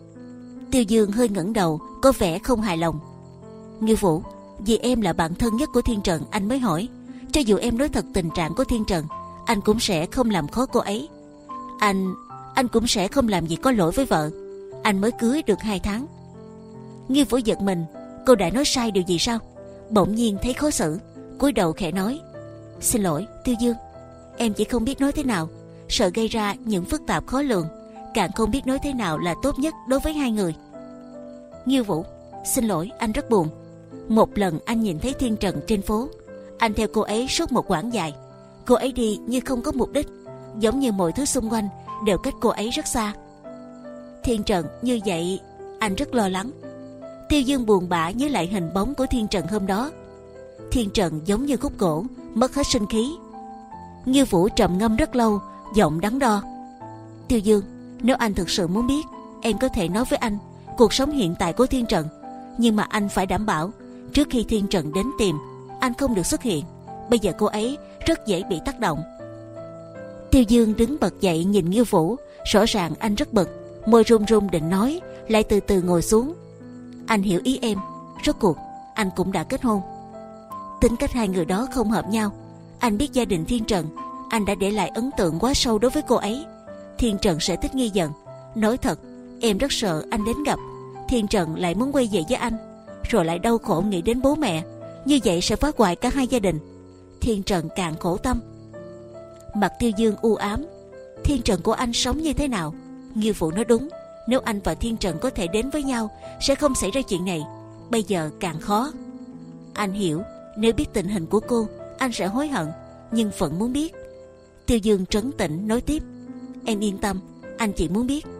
Tiêu Dương hơi ngẩng đầu, có vẻ không hài lòng. Nghiêu Vũ, vì em là bạn thân nhất của Thiên Trần anh mới hỏi. Cho dù em nói thật tình trạng của Thiên Trần, anh cũng sẽ không làm khó cô ấy. Anh, anh cũng sẽ không làm gì có lỗi với vợ. Anh mới cưới được hai tháng. Nghiêu Vũ giật mình, cô đã nói sai điều gì sao? Bỗng nhiên thấy khó xử, cúi đầu khẽ nói. Xin lỗi Tiêu Dương, em chỉ không biết nói thế nào, sợ gây ra những phức tạp khó lường, càng không biết nói thế nào là tốt nhất đối với hai người. Nghiêu Vũ, xin lỗi, anh rất buồn. Một lần anh nhìn thấy Thiên Trần trên phố, anh theo cô ấy suốt một quãng dài. Cô ấy đi như không có mục đích, giống như mọi thứ xung quanh đều cách cô ấy rất xa. Thiên Trần như vậy, anh rất lo lắng. Tiêu Dương buồn bã nhớ lại hình bóng của Thiên Trần hôm đó. Thiên Trần giống như khúc gỗ, mất hết sinh khí. Nghiêu Vũ trầm ngâm rất lâu, giọng đắn đo. Tiêu Dương, nếu anh thực sự muốn biết, em có thể nói với anh cuộc sống hiện tại của Thiên Trần, nhưng mà anh phải đảm bảo trước khi Thiên Trần đến tìm, anh không được xuất hiện. Bây giờ cô ấy rất dễ bị tác động. Tiêu Dương đứng bật dậy nhìn Nghiêu Vũ, rõ ràng anh rất bực, môi run run định nói, lại từ từ ngồi xuống. Anh hiểu ý em, rốt cuộc anh cũng đã kết hôn. Tính cách hai người đó không hợp nhau. Anh biết gia đình Thiên Trần, anh đã để lại ấn tượng quá sâu đối với cô ấy. Thiên Trần sẽ thích nghi dần. Nói thật, em rất sợ anh đến gặp Thiên Trần lại muốn quay về với anh, rồi lại đau khổ nghĩ đến bố mẹ. Như vậy sẽ phá hoại cả hai gia đình. Thiên Trần càng khổ tâm. Mặt Tiêu Dương u ám. Thiên Trần của anh sống như thế nào? Nghiêu Vũ nói đúng, nếu anh và Thiên Trần có thể đến với nhau, sẽ không xảy ra chuyện này. Bây giờ càng khó. Anh hiểu, nếu biết tình hình của cô, anh sẽ hối hận, nhưng vẫn muốn biết. Tiêu Dương trấn tĩnh nói tiếp. Em yên tâm, anh chỉ muốn biết.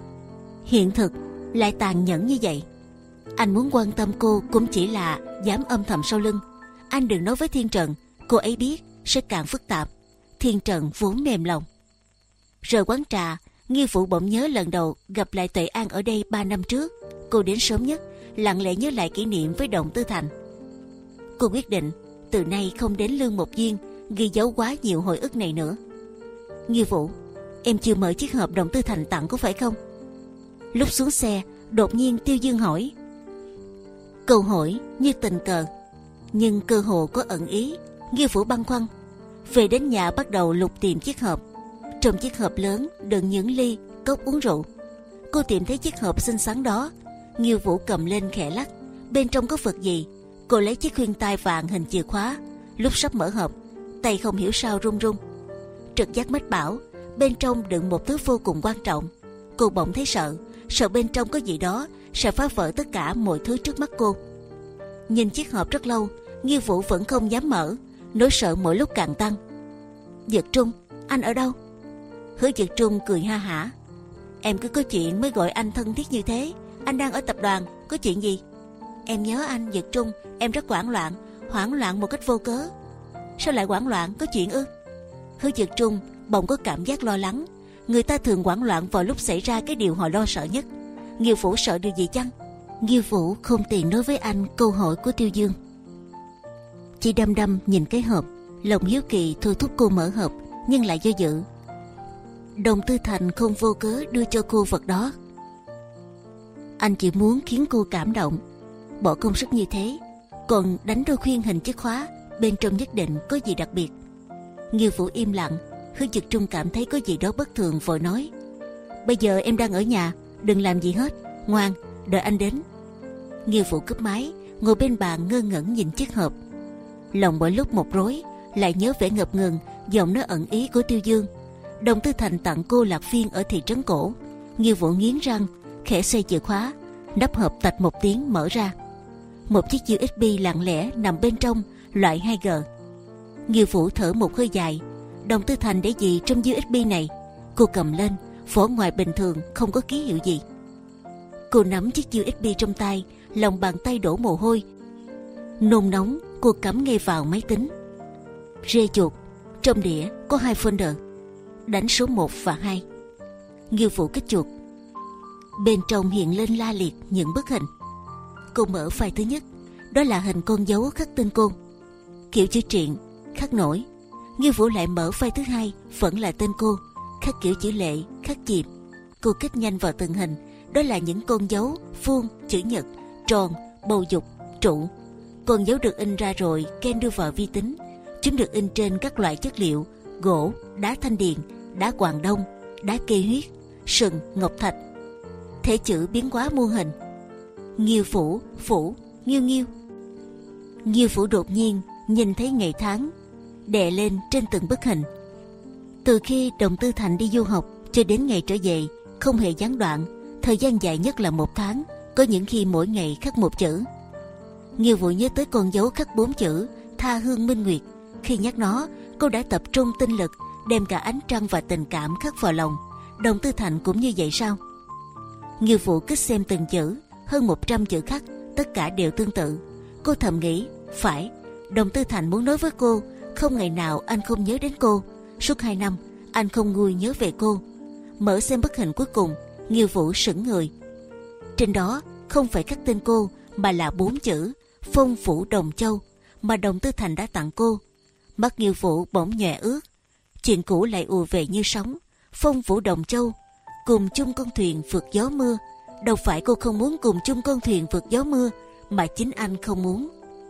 Hiện thực lại tàn nhẫn như vậy. Anh muốn quan tâm cô cũng chỉ là dám âm thầm sau lưng. Anh đừng nói với Thiên Trần, cô ấy biết sẽ càng phức tạp. Thiên Trần vốn mềm lòng. Rời quán trà, Nghiêu Vũ bỗng nhớ lần đầu gặp lại Tuệ An ở đây ba năm trước. Cô đến sớm nhất, lặng lẽ nhớ lại kỷ niệm với Đồng Tư Thành. Cô quyết định từ nay không đến Lương Mộc Duyên ghi dấu quá nhiều hồi ức này nữa. Nghiêu Vũ, Em chưa mở chiếc hộp Đồng Tư Thành tặng có phải không? Lúc xuống xe, đột nhiên Tiêu Dương hỏi. Câu hỏi như tình cờ, nhưng cơ hồ có ẩn ý. Nghiêu Vũ băn khoăn. Về đến nhà bắt đầu lục tìm chiếc hộp. Trong chiếc hộp lớn đựng những ly, cốc uống rượu. Cô tìm thấy chiếc hộp xinh xắn đó. Nghiêu Vũ cầm lên khẽ lắc. Bên trong có vật gì? Cô lấy chiếc khuyên tai vàng hình chìa khóa. Lúc sắp mở hộp, tay không hiểu sao run run. Trực giác mách bảo bên trong đựng một thứ vô cùng quan trọng. Cô bỗng thấy sợ, sợ bên trong có gì đó sẽ phá vỡ tất cả mọi thứ trước mắt cô. Nhìn chiếc hộp rất lâu, Nghiêu Vũ vẫn không dám mở, nỗi sợ mỗi lúc càng tăng. Dực Trung, anh ở đâu? Hứa Dực Trung cười ha hả. Em cứ có chuyện mới gọi anh thân thiết như thế. Anh đang ở tập đoàn, có chuyện gì? Em nhớ anh Dực Trung, em rất hoảng loạn, hoảng loạn một cách vô cớ. Sao lại hoảng loạn, có chuyện ư? Hứa Dực Trung bỗng có cảm giác lo lắng. Người ta thường hoảng loạn vào lúc xảy ra cái điều họ lo sợ nhất. Nghiêu Vũ sợ điều gì chăng? Nghiêu Vũ không tiện nói với anh câu hỏi của Tiêu Dương, chỉ đăm đăm nhìn cái hộp. Lòng hiếu kỳ thôi thúc cô mở hộp, nhưng lại do dự. Đồng Tư Thành không vô cớ đưa cho cô vật đó. Anh chỉ muốn khiến cô cảm động, bỏ công sức như thế, còn đánh đôi khuyên hình chiếc khóa, bên trong nhất định có gì đặc biệt. Nghiêu Vũ im lặng. Hứa Dực Trung cảm thấy có gì đó bất thường, vội nói. Bây giờ em đang ở nhà, đừng làm gì hết, ngoan, đợi anh đến. Nghiêu Vũ cúp máy, ngồi bên bàn ngơ ngẩn nhìn chiếc hộp. Lòng mỗi lúc một rối, lại nhớ vẻ ngập ngừng, giọng nói ẩn ý của Tiêu Dương. Đồng Tư Thành tặng cô lạc phiên ở thị trấn cổ. Nghiêu Vũ nghiến răng, khẽ xoay chìa khóa, nắp hộp tạch một tiếng mở ra. Một chiếc u ét bê lặng lẽ nằm bên trong, loại hai G. Nghiêu Vũ thở một hơi dài. Đồng Tư Thành để gì trong u ét bê này? Cô cầm lên, vỏ ngoài bình thường, không có ký hiệu gì. Cô nắm chiếc u ét bê trong tay, lòng bàn tay đổ mồ hôi. Nôn nóng, cô cắm ngay vào máy tính. Rê chuột, trong đĩa có hai folder, đánh số một và hai. Nghiêu Vũ kích chuột. Bên trong hiện lên la liệt những bức hình. Cô mở file thứ nhất, đó là hình con dấu khắc tên cô, kiểu chữ triện, khắc nổi. Nghiêu Vũ lại mở file thứ hai, vẫn là tên cô, khắc kiểu chữ lệ, khắc chìm. Cô kích nhanh vào từng hình, đó là những con dấu vuông, chữ nhật, tròn, bầu dục, trụ. Con dấu được in ra rồi Ken đưa vào vi tính. Chúng được in trên các loại chất liệu: gỗ, đá thanh điền, đá Quảng Đông, đá cây huyết, sừng, ngọc thạch. Thể chữ biến hóa muôn hình. Nghiêu Phủ, Phủ, Nghiêu Nghiêu. Nghiêu Phủ đột nhiên nhìn thấy ngày tháng đè lên trên từng bức hình. Từ khi Đồng Tư Thành đi du học cho đến ngày trở về, không hề gián đoạn. Thời gian dài nhất là một tháng, có những khi mỗi ngày khắc một chữ. Nghiêu Vũ nhớ tới con dấu khắc bốn chữ Tha Hương Minh Nguyệt. Khi nhắc nó, cô đã tập trung tinh lực, đem cả ánh trăng và tình cảm khắc vào lòng. Đồng Tư Thành cũng như vậy sao? Nghiêu Vũ kích xem từng chữ, hơn một trăm chữ khắc, tất cả đều tương tự. Cô thầm nghĩ, phải, Đồng Tư Thành muốn nói với cô, không ngày nào anh không nhớ đến cô. Suốt hai năm, anh không nguôi nhớ về cô. Mở xem bức hình cuối cùng, Nghiêu Vũ sững người. Trên đó không phải khắc tên cô, mà là bốn chữ Phong Phủ Đồng Châu mà Đồng Tư Thành đã tặng cô. Mắt Nghiêu Vũ bỗng nhòe ướt. Chuyện cũ lại ùa về như sóng. Phong Phủ Đồng Châu, cùng chung con thuyền vượt gió mưa. Đâu phải cô không muốn cùng chung con thuyền vượt gió mưa, mà chính anh không muốn.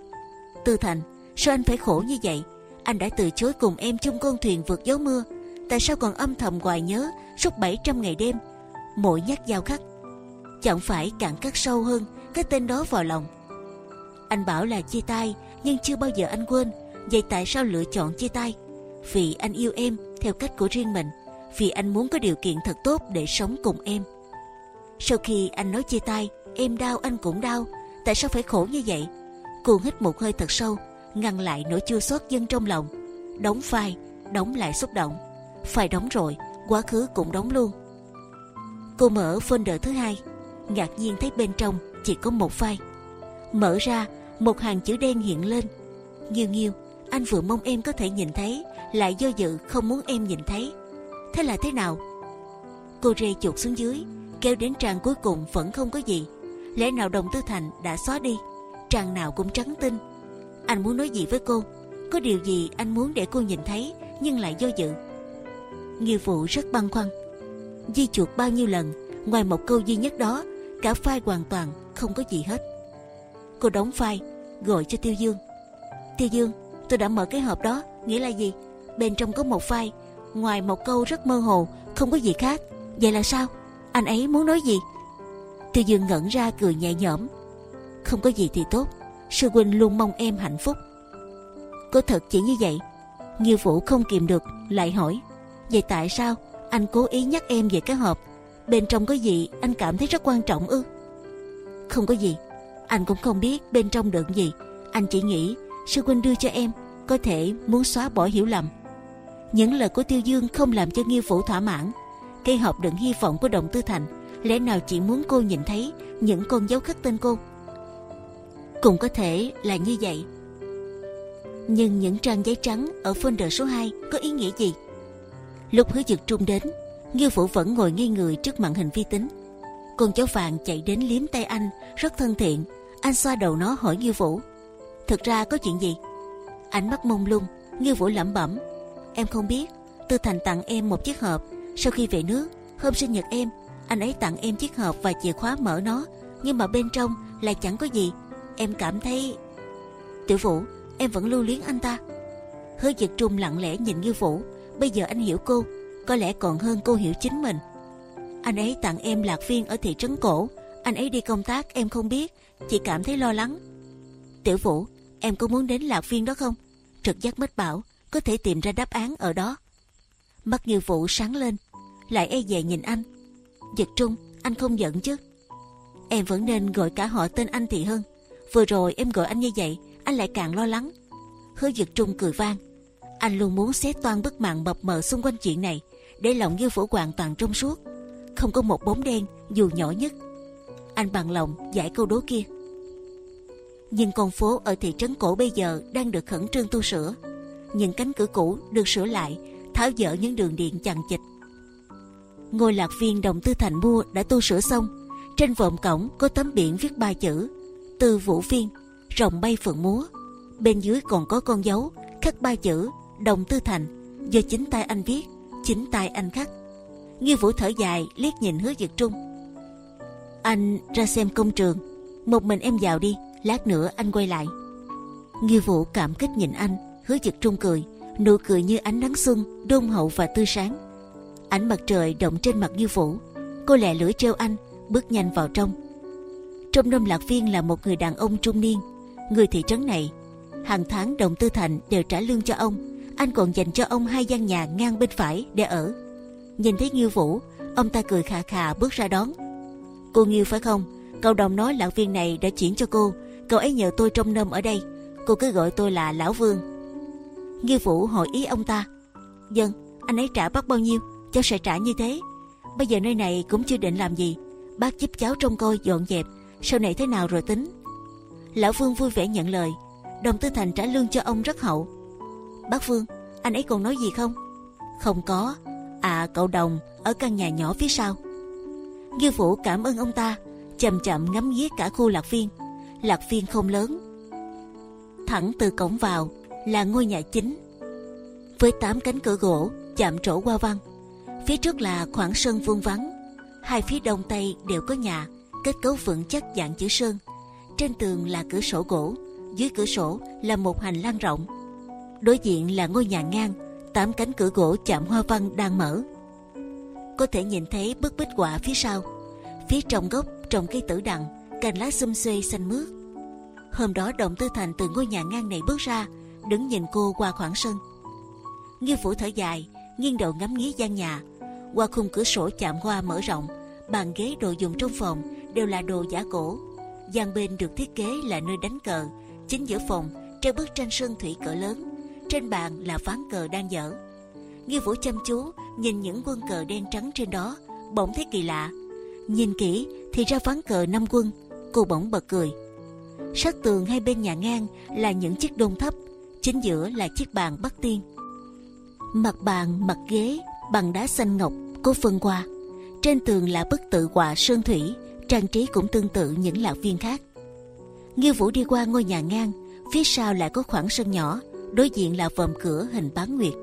Tư Thành, sao anh phải khổ như vậy? Anh đã từ chối cùng em chung con thuyền vượt gió mưa, tại sao còn âm thầm hoài nhớ suốt bảy trăm ngày đêm? Mỗi nhát dao khắc chẳng phải càng cắt sâu hơn cái tên đó vào lòng. Anh bảo là chia tay, nhưng chưa bao giờ anh quên. Vậy tại sao lựa chọn chia tay? Vì anh yêu em theo cách của riêng mình, vì anh muốn có điều kiện thật tốt để sống cùng em. Sau khi anh nói chia tay, em đau anh cũng đau. Tại sao phải khổ như vậy? Cô hít một hơi thật sâu, ngăn lại nỗi chua xót dâng trong lòng. Đóng file, đóng lại xúc động. File đóng rồi, quá khứ cũng đóng luôn. Cô mở folder thứ hai, ngạc nhiên thấy bên trong chỉ có một file. Mở ra, một hàng chữ đen hiện lên. Nghiêu Nghiêu, anh vừa mong em có thể nhìn thấy, lại do dự không muốn em nhìn thấy. Thế là thế nào? Cô rê chuột xuống dưới, kéo đến trang cuối cùng vẫn không có gì. Lẽ nào Đồng Tư Thành đã xóa đi? Trang nào cũng trắng tinh. Anh muốn nói gì với cô? Có điều gì anh muốn để cô nhìn thấy, nhưng lại do dự? Nghiêu Phụ rất băn khoăn. Di chuột bao nhiêu lần, ngoài một câu duy nhất đó, cả file hoàn toàn không có gì hết. Cô đóng file, gọi cho Tiêu Dương. Tiêu Dương, tôi đã mở cái hộp đó, nghĩa là gì? Bên trong có một file, ngoài một câu rất mơ hồ, không có gì khác. Vậy là sao? Anh ấy muốn nói gì? Tiêu Dương ngẩn ra cười nhẹ nhõm. Không có gì thì tốt, sư huynh luôn mong em hạnh phúc. Có thật chỉ như vậy? Nghiêu Vũ không kìm được lại hỏi. Vậy tại sao anh cố ý nhắc em về cái hộp? Bên trong có gì anh cảm thấy rất quan trọng ư? Không có gì, anh cũng không biết bên trong đựng gì. Anh chỉ nghĩ sư huynh đưa cho em, có thể muốn xóa bỏ hiểu lầm. Những lời của Tiêu Dương không làm cho Nghiêu Vũ thỏa mãn. Cái hộp đựng hy vọng của Đồng Tư Thành, lẽ nào chỉ muốn cô nhìn thấy những con dấu khắc tên cô? Cũng có thể là như vậy. Nhưng những trang giấy trắng ở folder số hai có ý nghĩa gì? Lúc Hứa Dực Trung đến, Nghiêu Vũ vẫn ngồi ngây người trước màn hình vi tính. Con chó vàng chạy đến liếm tay anh, rất thân thiện. Anh xoa đầu nó hỏi Nghiêu Vũ, thực ra có chuyện gì? Ánh mắt mông lung, Nghiêu Vũ lẩm bẩm, em không biết. Tư Thành tặng em một chiếc hộp. Sau khi về nước, hôm sinh nhật em, anh ấy tặng em chiếc hộp và chìa khóa mở nó, nhưng mà bên trong lại chẳng có gì. Em cảm thấy... Tiểu Vũ, em vẫn lưu luyến anh ta. Hứa Dực Trung lặng lẽ nhìn Nghiêu Vũ. Bây giờ anh hiểu cô, có lẽ còn hơn cô hiểu chính mình. Anh ấy tặng em lạc viên ở thị trấn cổ. Anh ấy đi công tác em không biết, chỉ cảm thấy lo lắng. Tiểu Vũ, em có muốn đến lạc viên đó không? Trực giác mách bảo có thể tìm ra đáp án ở đó. Mắt Nghiêu Vũ sáng lên, lại e dè nhìn anh. Dực Trung, anh không giận chứ? Em vẫn nên gọi cả họ tên anh thì hơn. Vừa rồi em gọi anh như vậy, anh lại càng lo lắng. Hứa Dực Trung cười vang. Anh luôn muốn xé toan bức màn mập mờ xung quanh chuyện này, để lòng Nghiêu Vũ hoàn toàn trong suốt, không có một bóng đen dù nhỏ nhất. Anh bằng lòng giải câu đố kia. Nhưng con phố ở thị trấn cổ bây giờ đang được khẩn trương tu sửa. Những cánh cửa cũ được sửa lại, tháo dỡ những đường điện chằng chịt. Ngôi lạc viên Đồng Tư Thành mua đã tu sửa xong. Trên vòm cổng có tấm biển viết ba chữ: Tư Vũ Viên, rồng bay phượng múa. Bên dưới còn có con dấu khắc ba chữ Đồng Tư Thành, do chính tay anh viết, chính tay anh khắc. Nghiêu Vũ thở dài liếc nhìn Hứa Dực Trung. Anh ra xem công trường, một mình em vào đi, lát nữa anh quay lại. Nghiêu Vũ cảm kích nhìn anh. Hứa Dực Trung cười, nụ cười như ánh nắng xuân, đôn hậu và tươi sáng. Ánh mặt trời động trên mặt Nghiêu Vũ. Cô lẹ lưỡi trêu anh, bước nhanh vào trong. Trong Đông Lạc Viên là một người đàn ông trung niên, người thị trấn này. Hàng tháng Đồng Tư Thành đều trả lương cho ông. Anh còn dành cho ông hai gian nhà ngang bên phải để ở. Nhìn thấy Nghiêu Vũ, ông ta cười khà khà bước ra đón. Cô Nghiêu phải không? Cậu Đồng nói Lạc Viên này đã chuyển cho cô. Cậu ấy nhờ tôi trông nom ở đây. Cô cứ gọi tôi là Lão Vương. Nghiêu Vũ hỏi ý ông ta. Dân, anh ấy trả bác bao nhiêu, cháu sẽ trả như thế. Bây giờ nơi này cũng chưa định làm gì, bác giúp cháu trông coi dọn dẹp, sau này thế nào rồi tính. Lão Vương vui vẻ nhận lời. Đồng Tư Thành trả lương cho ông rất hậu. Bác Vương, anh ấy còn nói gì không? Không có. À, cậu Đồng ở căn nhà nhỏ phía sau. Nghiêu Vũ cảm ơn ông ta, chậm chậm ngắm nghía cả khu lạc viên. Lạc viên không lớn, thẳng từ cổng vào là ngôi nhà chính với tám cánh cửa gỗ chạm trổ hoa văn. Phía trước là khoảng sân vuông vắn. Hai phía đông tây đều có nhà, kết cấu vững chắc dạng chữ sơn. Trên tường là cửa sổ gỗ, dưới cửa sổ là một hành lang rộng. Đối diện là ngôi nhà ngang, tám cánh cửa gỗ chạm hoa văn đang mở. Có thể nhìn thấy bức bích họa phía sau. Phía trong gốc trồng cây tử đằng, cành lá xum xuê xanh mướt. Hôm đó Đồng Tư Thành từ ngôi nhà ngang này bước ra, đứng nhìn cô qua khoảng sân. Nghiêu Vũ thở dài, nghiêng đầu ngắm nghía gian nhà. Qua khung cửa sổ chạm hoa mở rộng, bàn ghế đồ dùng trong phòng đều là đồ giả cổ. Gian bên được thiết kế là nơi đánh cờ. Chính giữa phòng treo bức tranh sơn thủy cỡ lớn. Trên bàn là ván cờ đang dở. Nghiêu Vũ chăm chú nhìn những quân cờ đen trắng trên đó, bỗng thấy kỳ lạ. Nhìn kỹ thì ra ván cờ năm quân. Cô bỗng bật cười. Sát tường hai bên nhà ngang là những chiếc đôn thấp, chính giữa là chiếc bàn bắt tiên. Mặt bàn, mặt ghế bằng đá xanh ngọc có phân hoa. Trên tường là bức tự họa sơn thủy, trang trí cũng tương tự những lạc viên khác. Nghiêu Vũ đi qua ngôi nhà ngang, phía sau lại có khoảng sân nhỏ, đối diện là vòm cửa hình bán nguyệt.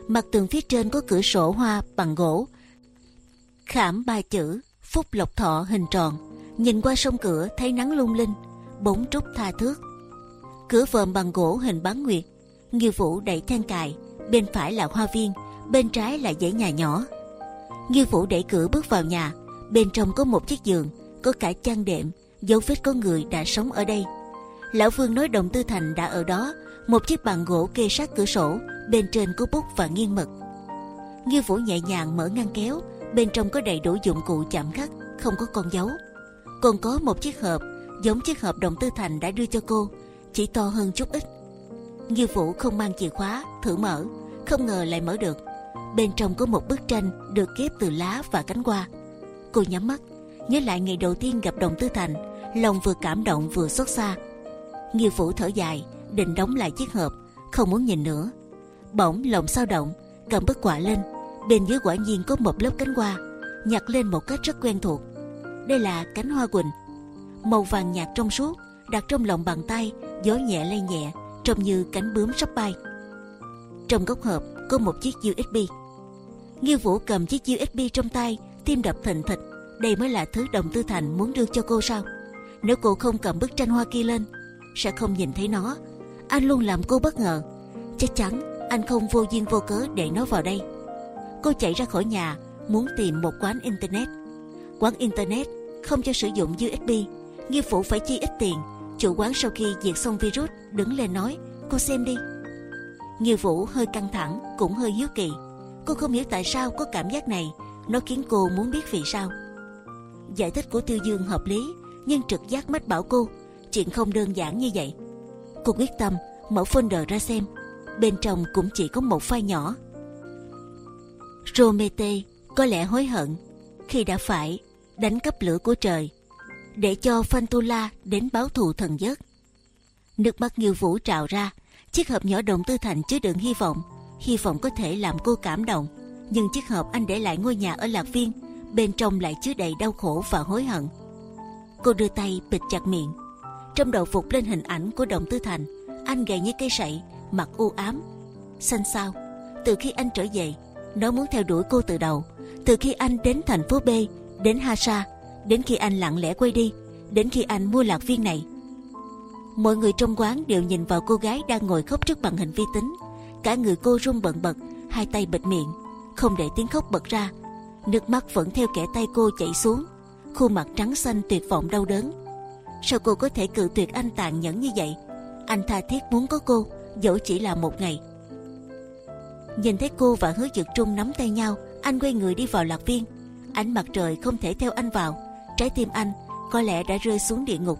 Mặt tường phía trên có cửa sổ hoa bằng gỗ, khảm ba chữ Phúc Lộc Thọ hình tròn. Nhìn qua song cửa thấy nắng lung linh, bóng trúc tha thước. Cửa vòm bằng gỗ hình bán nguyệt. Nghiêu Vũ đẩy then cài, bên phải là hoa viên, bên trái là dãy nhà nhỏ. Nghiêu Vũ đẩy cửa bước vào nhà. Bên trong có một chiếc giường, có cả chăn đệm, dấu vết có người đã sống ở đây. Lão Vương nói Đồng Tư Thành đã ở đó. Một chiếc bàn gỗ kê sát cửa sổ, bên trên có bút và nghiêng mực. Nghiêu Vũ nhẹ nhàng mở ngăn kéo, bên trong có đầy đủ dụng cụ chạm khắc, không có con dấu. Còn có một chiếc hộp giống chiếc hộp Đồng Tư Thành đã đưa cho cô, chỉ to hơn chút ít. Nghiêu Vũ không mang chìa khóa, thử mở, không ngờ lại mở được. Bên trong có một bức tranh được ghép từ lá và cánh hoa. Cô nhắm mắt, nhớ lại ngày đầu tiên gặp Đồng Tư Thành, lòng vừa cảm động vừa xót xa. Nghiêu Vũ thở dài, định đóng lại chiếc hộp, không muốn nhìn nữa. Bỗng lòng sao động, cầm bức họa lên. Bên dưới quả nhiên có một lớp cánh hoa, nhặt lên một cách rất quen thuộc. Đây là cánh hoa quỳnh, màu vàng nhạt trong suốt, đặt trong lòng bàn tay, gió nhẹ lay nhẹ, trông như cánh bướm sắp bay. Trong góc hộp có một chiếc u ét bê. Nghiêu Vũ cầm chiếc u ét bê trong tay, tim đập thình thịch. Đây mới là thứ Đồng Tư Thành muốn đưa cho cô sao? Nếu cô không cầm bức tranh hoa kia lên, sẽ không nhìn thấy nó. Anh luôn làm cô bất ngờ. Chắc chắn anh không vô duyên vô cớ để nó vào đây. Cô chạy ra khỏi nhà, muốn tìm một quán internet. Quán internet không cho sử dụng u ét bê. Nghiêu Vũ phải chi ít tiền. Chủ quán sau khi diệt xong virus đứng lên nói, cô xem đi. Nghiêu Vũ hơi căng thẳng, cũng hơi hiếu kỳ. Cô không hiểu tại sao có cảm giác này, nó khiến cô muốn biết vì sao. Giải thích của Tiêu Dương hợp lý, nhưng trực giác mách bảo cô chuyện không đơn giản như vậy. Cô quyết tâm mở folder ra xem. Bên trong cũng chỉ có một file nhỏ. Promete có lẽ hối hận khi đã phải đánh cắp lửa của trời để cho Phantula đến báo thù thần giấc. Nước mắt Nghiêu Vũ trào ra. Chiếc hộp nhỏ Đồng Tư Thành chứa đựng hy vọng, hy vọng có thể làm cô cảm động. Nhưng chiếc hộp anh để lại ngôi nhà ở Lạc Viên, bên trong lại chứa đầy đau khổ và hối hận. Cô đưa tay bịt chặt miệng. Trong đầu phục lên hình ảnh của Đồng Tư Thành. Anh gầy như cây sậy, mặt u ám, xanh xao. Từ khi anh trở về, nó muốn theo đuổi cô từ đầu. Từ khi anh đến thành phố B, đến Hasa, đến khi anh lặng lẽ quay đi, đến khi anh mua Lạc Viên này. Mọi người trong quán đều nhìn vào cô gái đang ngồi khóc trước màn hình vi tính. Cả người cô run bần bật, hai tay bịt miệng, không để tiếng khóc bật ra. Nước mắt vẫn theo kẽ tay cô chảy xuống. Khuôn mặt trắng xanh tuyệt vọng đau đớn. Sao cô có thể cự tuyệt anh tàn nhẫn như vậy? Anh tha thiết muốn có cô, dẫu chỉ là một ngày. Nhìn thấy cô và Hứa Dực Trung nắm tay nhau, anh quay người đi vào Lạc Viên. Ánh mặt trời không thể theo anh vào. Trái tim anh có lẽ đã rơi xuống địa ngục.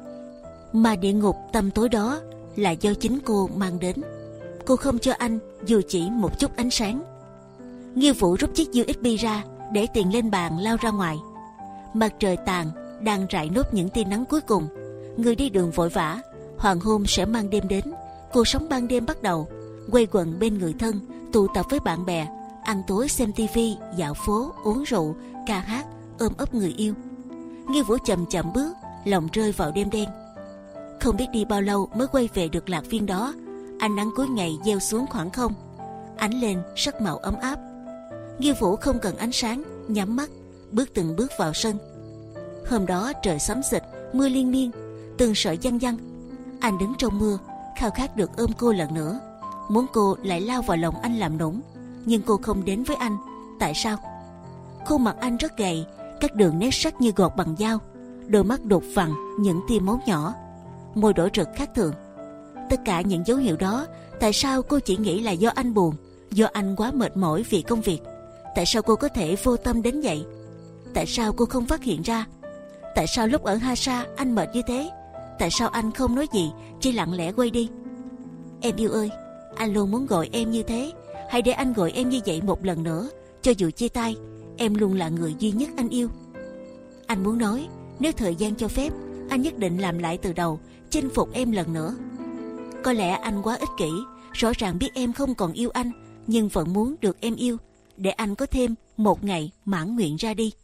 Mà địa ngục tăm tối đó là do chính cô mang đến. Cô không cho anh dù chỉ một chút ánh sáng. Nghiêu Vũ rút chiếc u ét bê ra, để tiền lên bàn lao ra ngoài. Mặt trời tàn đang rải nốt những tia nắng cuối cùng. Người đi đường vội vã, hoàng hôn sẽ mang đêm đến. Cuộc sống ban đêm bắt đầu. Quây quần bên người thân, tụ tập với bạn bè, ăn tối xem tivi, dạo phố, uống rượu, ca hát, ôm ấp người yêu. Nghiêu Vũ chậm chậm bước, lòng rơi vào đêm đen. Không biết đi bao lâu mới quay về được Lạc Viên đó. Ánh nắng cuối ngày gieo xuống khoảng không, ánh lên sắc màu ấm áp. Nghiêu Vũ không cần ánh sáng, nhắm mắt bước từng bước vào sân. Hôm đó trời xám xịt, mưa liên miên, từng sợi văng văng. Anh đứng trong mưa, khao khát được ôm cô lần nữa, muốn cô lại lao vào lòng anh làm nũng. Nhưng cô không đến với anh. Tại sao? Khuôn mặt anh rất gầy, các đường nét sắc như gọt bằng dao, đôi mắt đục vằn những tia máu nhỏ, môi đỏ rực khác thường. Tất cả những dấu hiệu đó, tại sao cô chỉ nghĩ là do anh buồn, do anh quá mệt mỏi vì công việc? Tại sao cô có thể vô tâm đến vậy? Tại sao cô không phát hiện ra? Tại sao lúc ở Hasa anh mệt như thế? Tại sao anh không nói gì, chỉ lặng lẽ quay đi? Em yêu ơi, anh luôn muốn gọi em như thế. Hãy để anh gọi em như vậy một lần nữa. Cho dù chia tay, em luôn là người duy nhất anh yêu. Anh muốn nói, nếu thời gian cho phép, anh nhất định làm lại từ đầu, chinh phục em lần nữa. Có lẽ anh quá ích kỷ, rõ ràng biết em không còn yêu anh, nhưng vẫn muốn được em yêu, để anh có thêm một ngày mãn nguyện ra đi.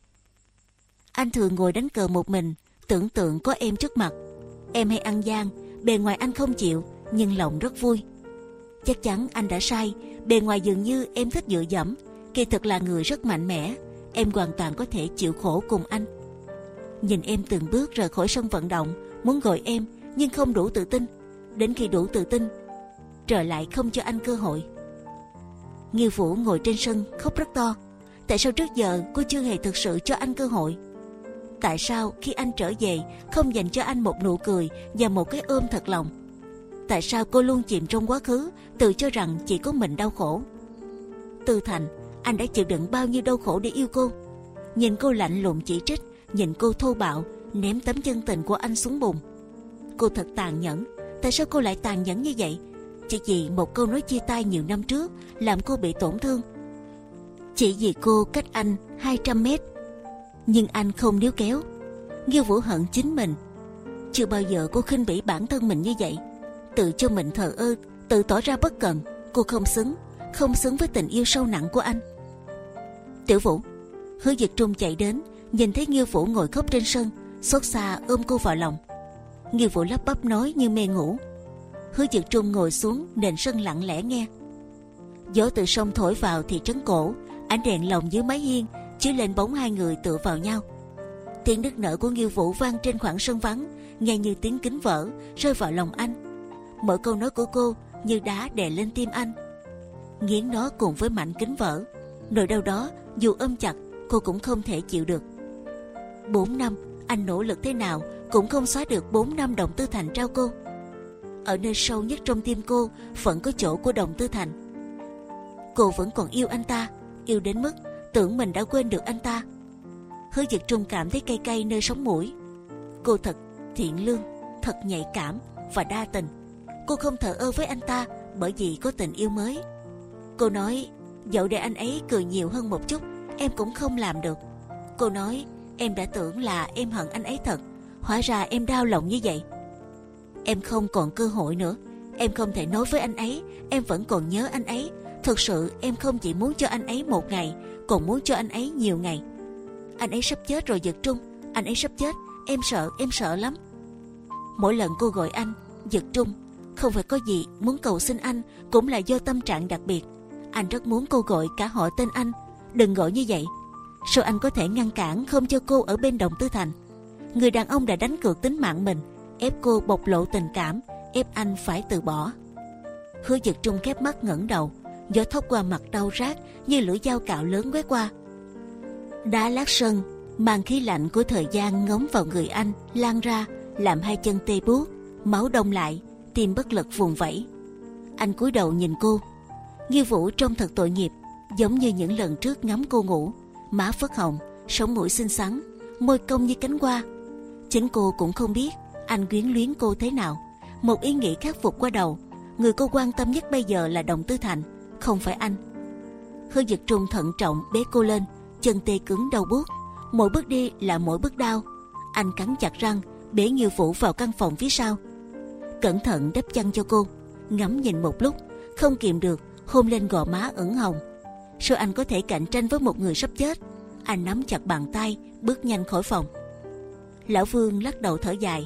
Anh thường ngồi đánh cờ một mình, tưởng tượng có em trước mặt. Em hay ăn gian, bề ngoài anh không chịu, nhưng lòng rất vui. Chắc chắn anh đã sai, Bề ngoài dường như em thích dựa dẫm, kỳ thực là người rất mạnh mẽ. Em hoàn toàn có thể chịu khổ cùng anh. Nhìn em từng bước rời khỏi sân vận động, muốn gọi em nhưng không đủ tự tin. Đến khi đủ tự tin, trở lại không cho anh cơ hội. Nghiêu Vũ ngồi trên sân khóc rất to. Tại sao trước giờ cô chưa hề thực sự cho anh cơ hội? Tại sao khi anh trở về không dành cho anh một nụ cười và một cái ôm thật lòng? Tại sao cô luôn chìm trong quá khứ, tự cho rằng chỉ có mình đau khổ? Tư Thành, anh đã chịu đựng bao nhiêu đau khổ để yêu cô? Nhìn cô lạnh lùng chỉ trích, nhìn cô thô bạo ném tấm chân tình của anh xuống bùn. Cô thật tàn nhẫn. Tại sao cô lại tàn nhẫn như vậy? Chỉ vì một câu nói chia tay nhiều năm trước làm cô bị tổn thương. Chỉ vì cô cách anh hai trăm mét, nhưng anh không níu kéo. Nghiêu Vũ hận chính mình. Chưa bao giờ cô khinh bỉ bản thân mình như vậy, tự cho mình thờ ơ, tự tỏ ra bất cần. Cô không xứng, không xứng với tình yêu sâu nặng của anh. Tiểu Vũ. Hứa Dực Trung chạy đến, nhìn thấy Nghiêu Vũ ngồi khóc trên sân, xót xa ôm cô vào lòng. Nghiêu Vũ lắp bắp nói như mê ngủ. Hứa Dực Trung ngồi xuống nền sân lặng lẽ nghe. Gió từ sông thổi vào thị trấn cổ, ánh đèn lồng dưới mái hiên chiếu lên bóng hai người tựa vào nhau. Tiếng nức nở của Nghiêu Vũ vang trên khoảng sân vắng, nghe như tiếng kính vỡ rơi vào lòng anh. Mỗi câu nói của cô như đá đè lên tim anh, nghiến nó cùng với mảnh kính vỡ. Nỗi đau đó dù ôm chặt cô cũng không thể chịu được. Bốn năm anh nỗ lực thế nào cũng không xóa được bốn năm Đồng Tư Thành trao cô. Ở nơi sâu nhất trong tim cô vẫn có chỗ của Đồng Tư Thành. Cô vẫn còn yêu anh ta, yêu đến mức tưởng mình đã quên được anh ta. Hứa Dực Trung cảm thấy cay cay nơi sống mũi. Cô thật thiện lương, thật nhạy cảm và đa tình. Cô không thờ ơ với anh ta bởi vì có tình yêu mới. Cô nói dẫu để anh ấy cười nhiều hơn một chút em cũng không làm được. Cô nói em đã tưởng là em hận anh ấy thật, hóa ra em đau lòng như vậy. Em không còn cơ hội nữa. Em không thể nói với anh ấy em vẫn còn nhớ anh ấy. Thực sự em không chỉ muốn cho anh ấy một ngày, còn muốn cho anh ấy nhiều ngày. Anh ấy sắp chết rồi Dực Trung, anh ấy sắp chết. Em sợ, em sợ lắm. Mỗi lần cô gọi anh Dực Trung, không phải có gì muốn cầu xin anh, cũng là do tâm trạng đặc biệt. Anh rất muốn cô gọi cả họ tên anh. Đừng gọi như vậy. Sao anh có thể ngăn cản không cho cô ở bên Đồng Tư Thành? Người đàn ông đã đánh cược tính mạng mình, ép cô bộc lộ tình cảm, ép anh phải từ bỏ. Hứa Dực Trung khép mắt ngẩng đầu, gió thốc qua mặt đau rát như lưỡi dao cạo lớn quét qua. Đá lát sân mang khí lạnh của thời gian ngấm vào người anh, lan ra làm hai chân tê buốt, máu đông lại, tim bất lực vùng vẫy. Anh cúi đầu nhìn cô. Nghiêu Vũ trông thật tội nghiệp, giống như những lần trước ngắm cô ngủ, má phớt hồng, sống mũi xinh xắn, môi cong như cánh hoa. Chính cô cũng không biết anh quyến luyến cô thế nào. Một ý nghĩ khắc phục qua đầu, người cô quan tâm nhất bây giờ là Đồng Tư Thành, không phải anh. Hứa Dực Trung thận trọng bế cô lên, chân tê cứng đau buốt, mỗi bước đi là mỗi bước đau. Anh cắn chặt răng bế Nghiêu Vũ vào căn phòng phía sau, cẩn thận đắp chăn cho cô, ngắm nhìn một lúc, không kìm được hôn lên gò má ửng hồng. Sao anh có thể cạnh tranh với một người sắp chết? Anh nắm chặt bàn tay bước nhanh khỏi phòng. Lão Vương lắc đầu thở dài.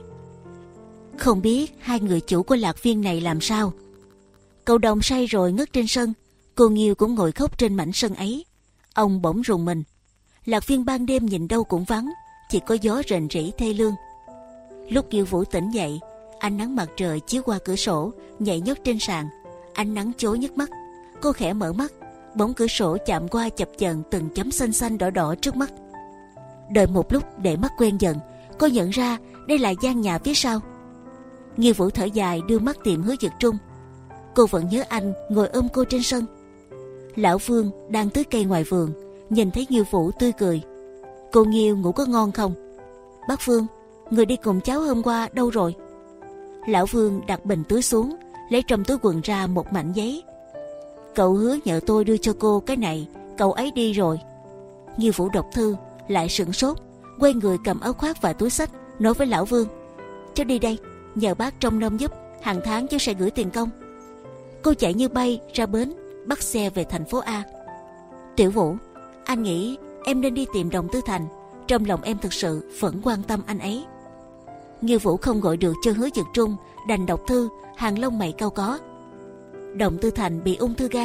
Không biết hai người chủ của Lạc Viên này làm sao. Cậu Đồng say rồi ngất trên sân, cô Nghiêu cũng ngồi khóc trên mảnh sân ấy. Ông bỗng rùng mình. Lạc Viên ban đêm nhìn đâu cũng vắng, chỉ có gió rền rĩ thê lương. Lúc Nghiêu Vũ tỉnh dậy, ánh nắng mặt trời chiếu qua cửa sổ nhảy nhót trên sàn, ánh nắng chói nhức mắt. Cô khẽ mở mắt, bóng cửa sổ chạm qua chập chờn từng chấm xanh xanh đỏ đỏ trước mắt. Đợi một lúc để mắt quen dần, cô nhận ra đây là gian nhà phía sau. Nghiêu Vũ thở dài đưa mắt tìm Hứa Dực Trung. Cô vẫn nhớ anh ngồi ôm cô trên sân. Lão Vương đang tưới cây ngoài vườn, nhìn thấy Nghiêu Vũ tươi cười. Cô Nghiêu ngủ có ngon không? Bác Vương, người đi cùng cháu hôm qua đâu rồi? Lão Vương đặt bình tưới xuống, lấy trong túi quần ra một mảnh giấy. Cậu hứa nhờ tôi đưa cho cô cái này, cậu ấy đi rồi. Nghiêu Vũ đọc thư lại sửng sốt, quay người cầm áo khoác và túi xách, nói với Lão Vương: cháu đi đây, nhờ bác trông nom giúp, hàng tháng cháu sẽ gửi tiền công. Cô chạy như bay ra bến, bắt xe về thành phố A. Tiểu Vũ, anh nghĩ em nên đi tìm Đồng Tư Thành. Trong lòng em thực sự vẫn quan tâm anh ấy. Nghiêu Vũ không gọi được cho Hứa Dực Trung, đành đọc thư, hàng lông mày cau có. Đồng Tư Thành bị ung thư gan,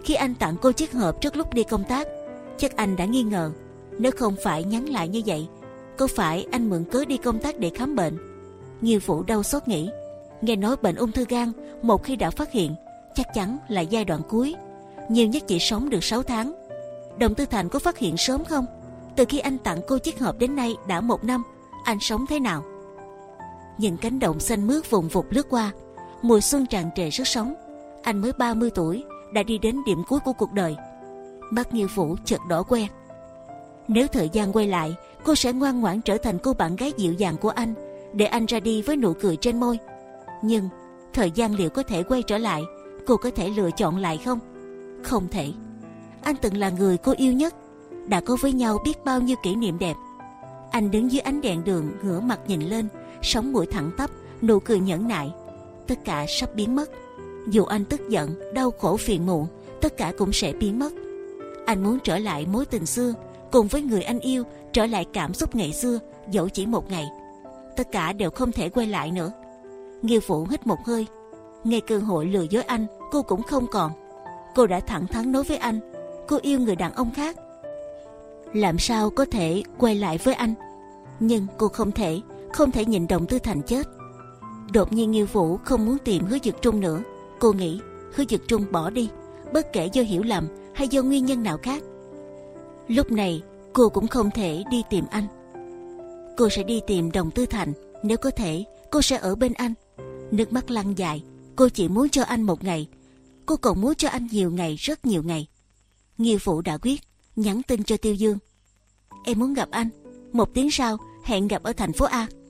Khi anh tặng cô chiếc hộp trước lúc đi công tác, chắc anh đã nghi ngờ. Nếu không phải nhắn lại như vậy, có phải anh mượn cớ đi công tác để khám bệnh? Nghiêu Vũ đau xót nghĩ. Nghe nói bệnh ung thư gan một khi đã phát hiện, chắc chắn là giai đoạn cuối, nhiều nhất chỉ sống được sáu tháng. Đồng Tư Thành có phát hiện sớm không? Từ khi anh tặng cô chiếc hộp đến nay đã một năm, anh sống thế nào? Những cánh đồng xanh mướt vùng vụt lướt qua, mùa xuân tràn trề sức sống. Anh mới ba mươi tuổi đã đi đến điểm cuối của cuộc đời. Mắt Nghiêu Vũ chợt đỏ que. Nếu thời gian quay lại, cô sẽ ngoan ngoãn trở thành cô bạn gái dịu dàng của anh, để anh ra đi với nụ cười trên môi. Nhưng thời gian liệu có thể quay trở lại? Cô có thể lựa chọn lại không? Không thể. Anh từng là người cô yêu nhất, đã có với nhau biết bao nhiêu kỷ niệm đẹp. Anh đứng dưới ánh đèn đường, ngửa mặt nhìn lên, sống mũi thẳng tắp, nụ cười nhẫn nại. Tất cả sắp biến mất. Dù anh tức giận, đau khổ, phiền muộn, tất cả cũng sẽ biến mất. Anh muốn trở lại mối tình xưa, cùng với người anh yêu, trở lại cảm xúc ngày xưa, dẫu chỉ một ngày. Tất cả đều không thể quay lại nữa. Nghiêu Vũ hít một hơi. Ngay cơ hội lừa dối anh, cô cũng không còn. Cô đã thẳng thắn nói với anh, cô yêu người đàn ông khác. Làm sao có thể quay lại với anh? Nhưng cô không thể, không thể nhìn Đồng Tư Thành chết. Đột nhiên Nghiêu Vũ không muốn tìm Hứa Dực Trung nữa. Cô nghĩ Hứa Dực Trung bỏ đi, bất kể do hiểu lầm hay do nguyên nhân nào khác. Lúc này cô cũng không thể đi tìm anh. Cô sẽ đi tìm Đồng Tư Thành. Nếu có thể, cô sẽ ở bên anh. Nước mắt lăn dài. Cô chỉ muốn cho anh một ngày. Cô còn muốn cho anh nhiều ngày, rất nhiều ngày. Nghiêu Vũ đã quyết, nhắn tin cho Tiêu Dương. Em muốn gặp anh. Một tiếng sau hẹn gặp ở thành phố A.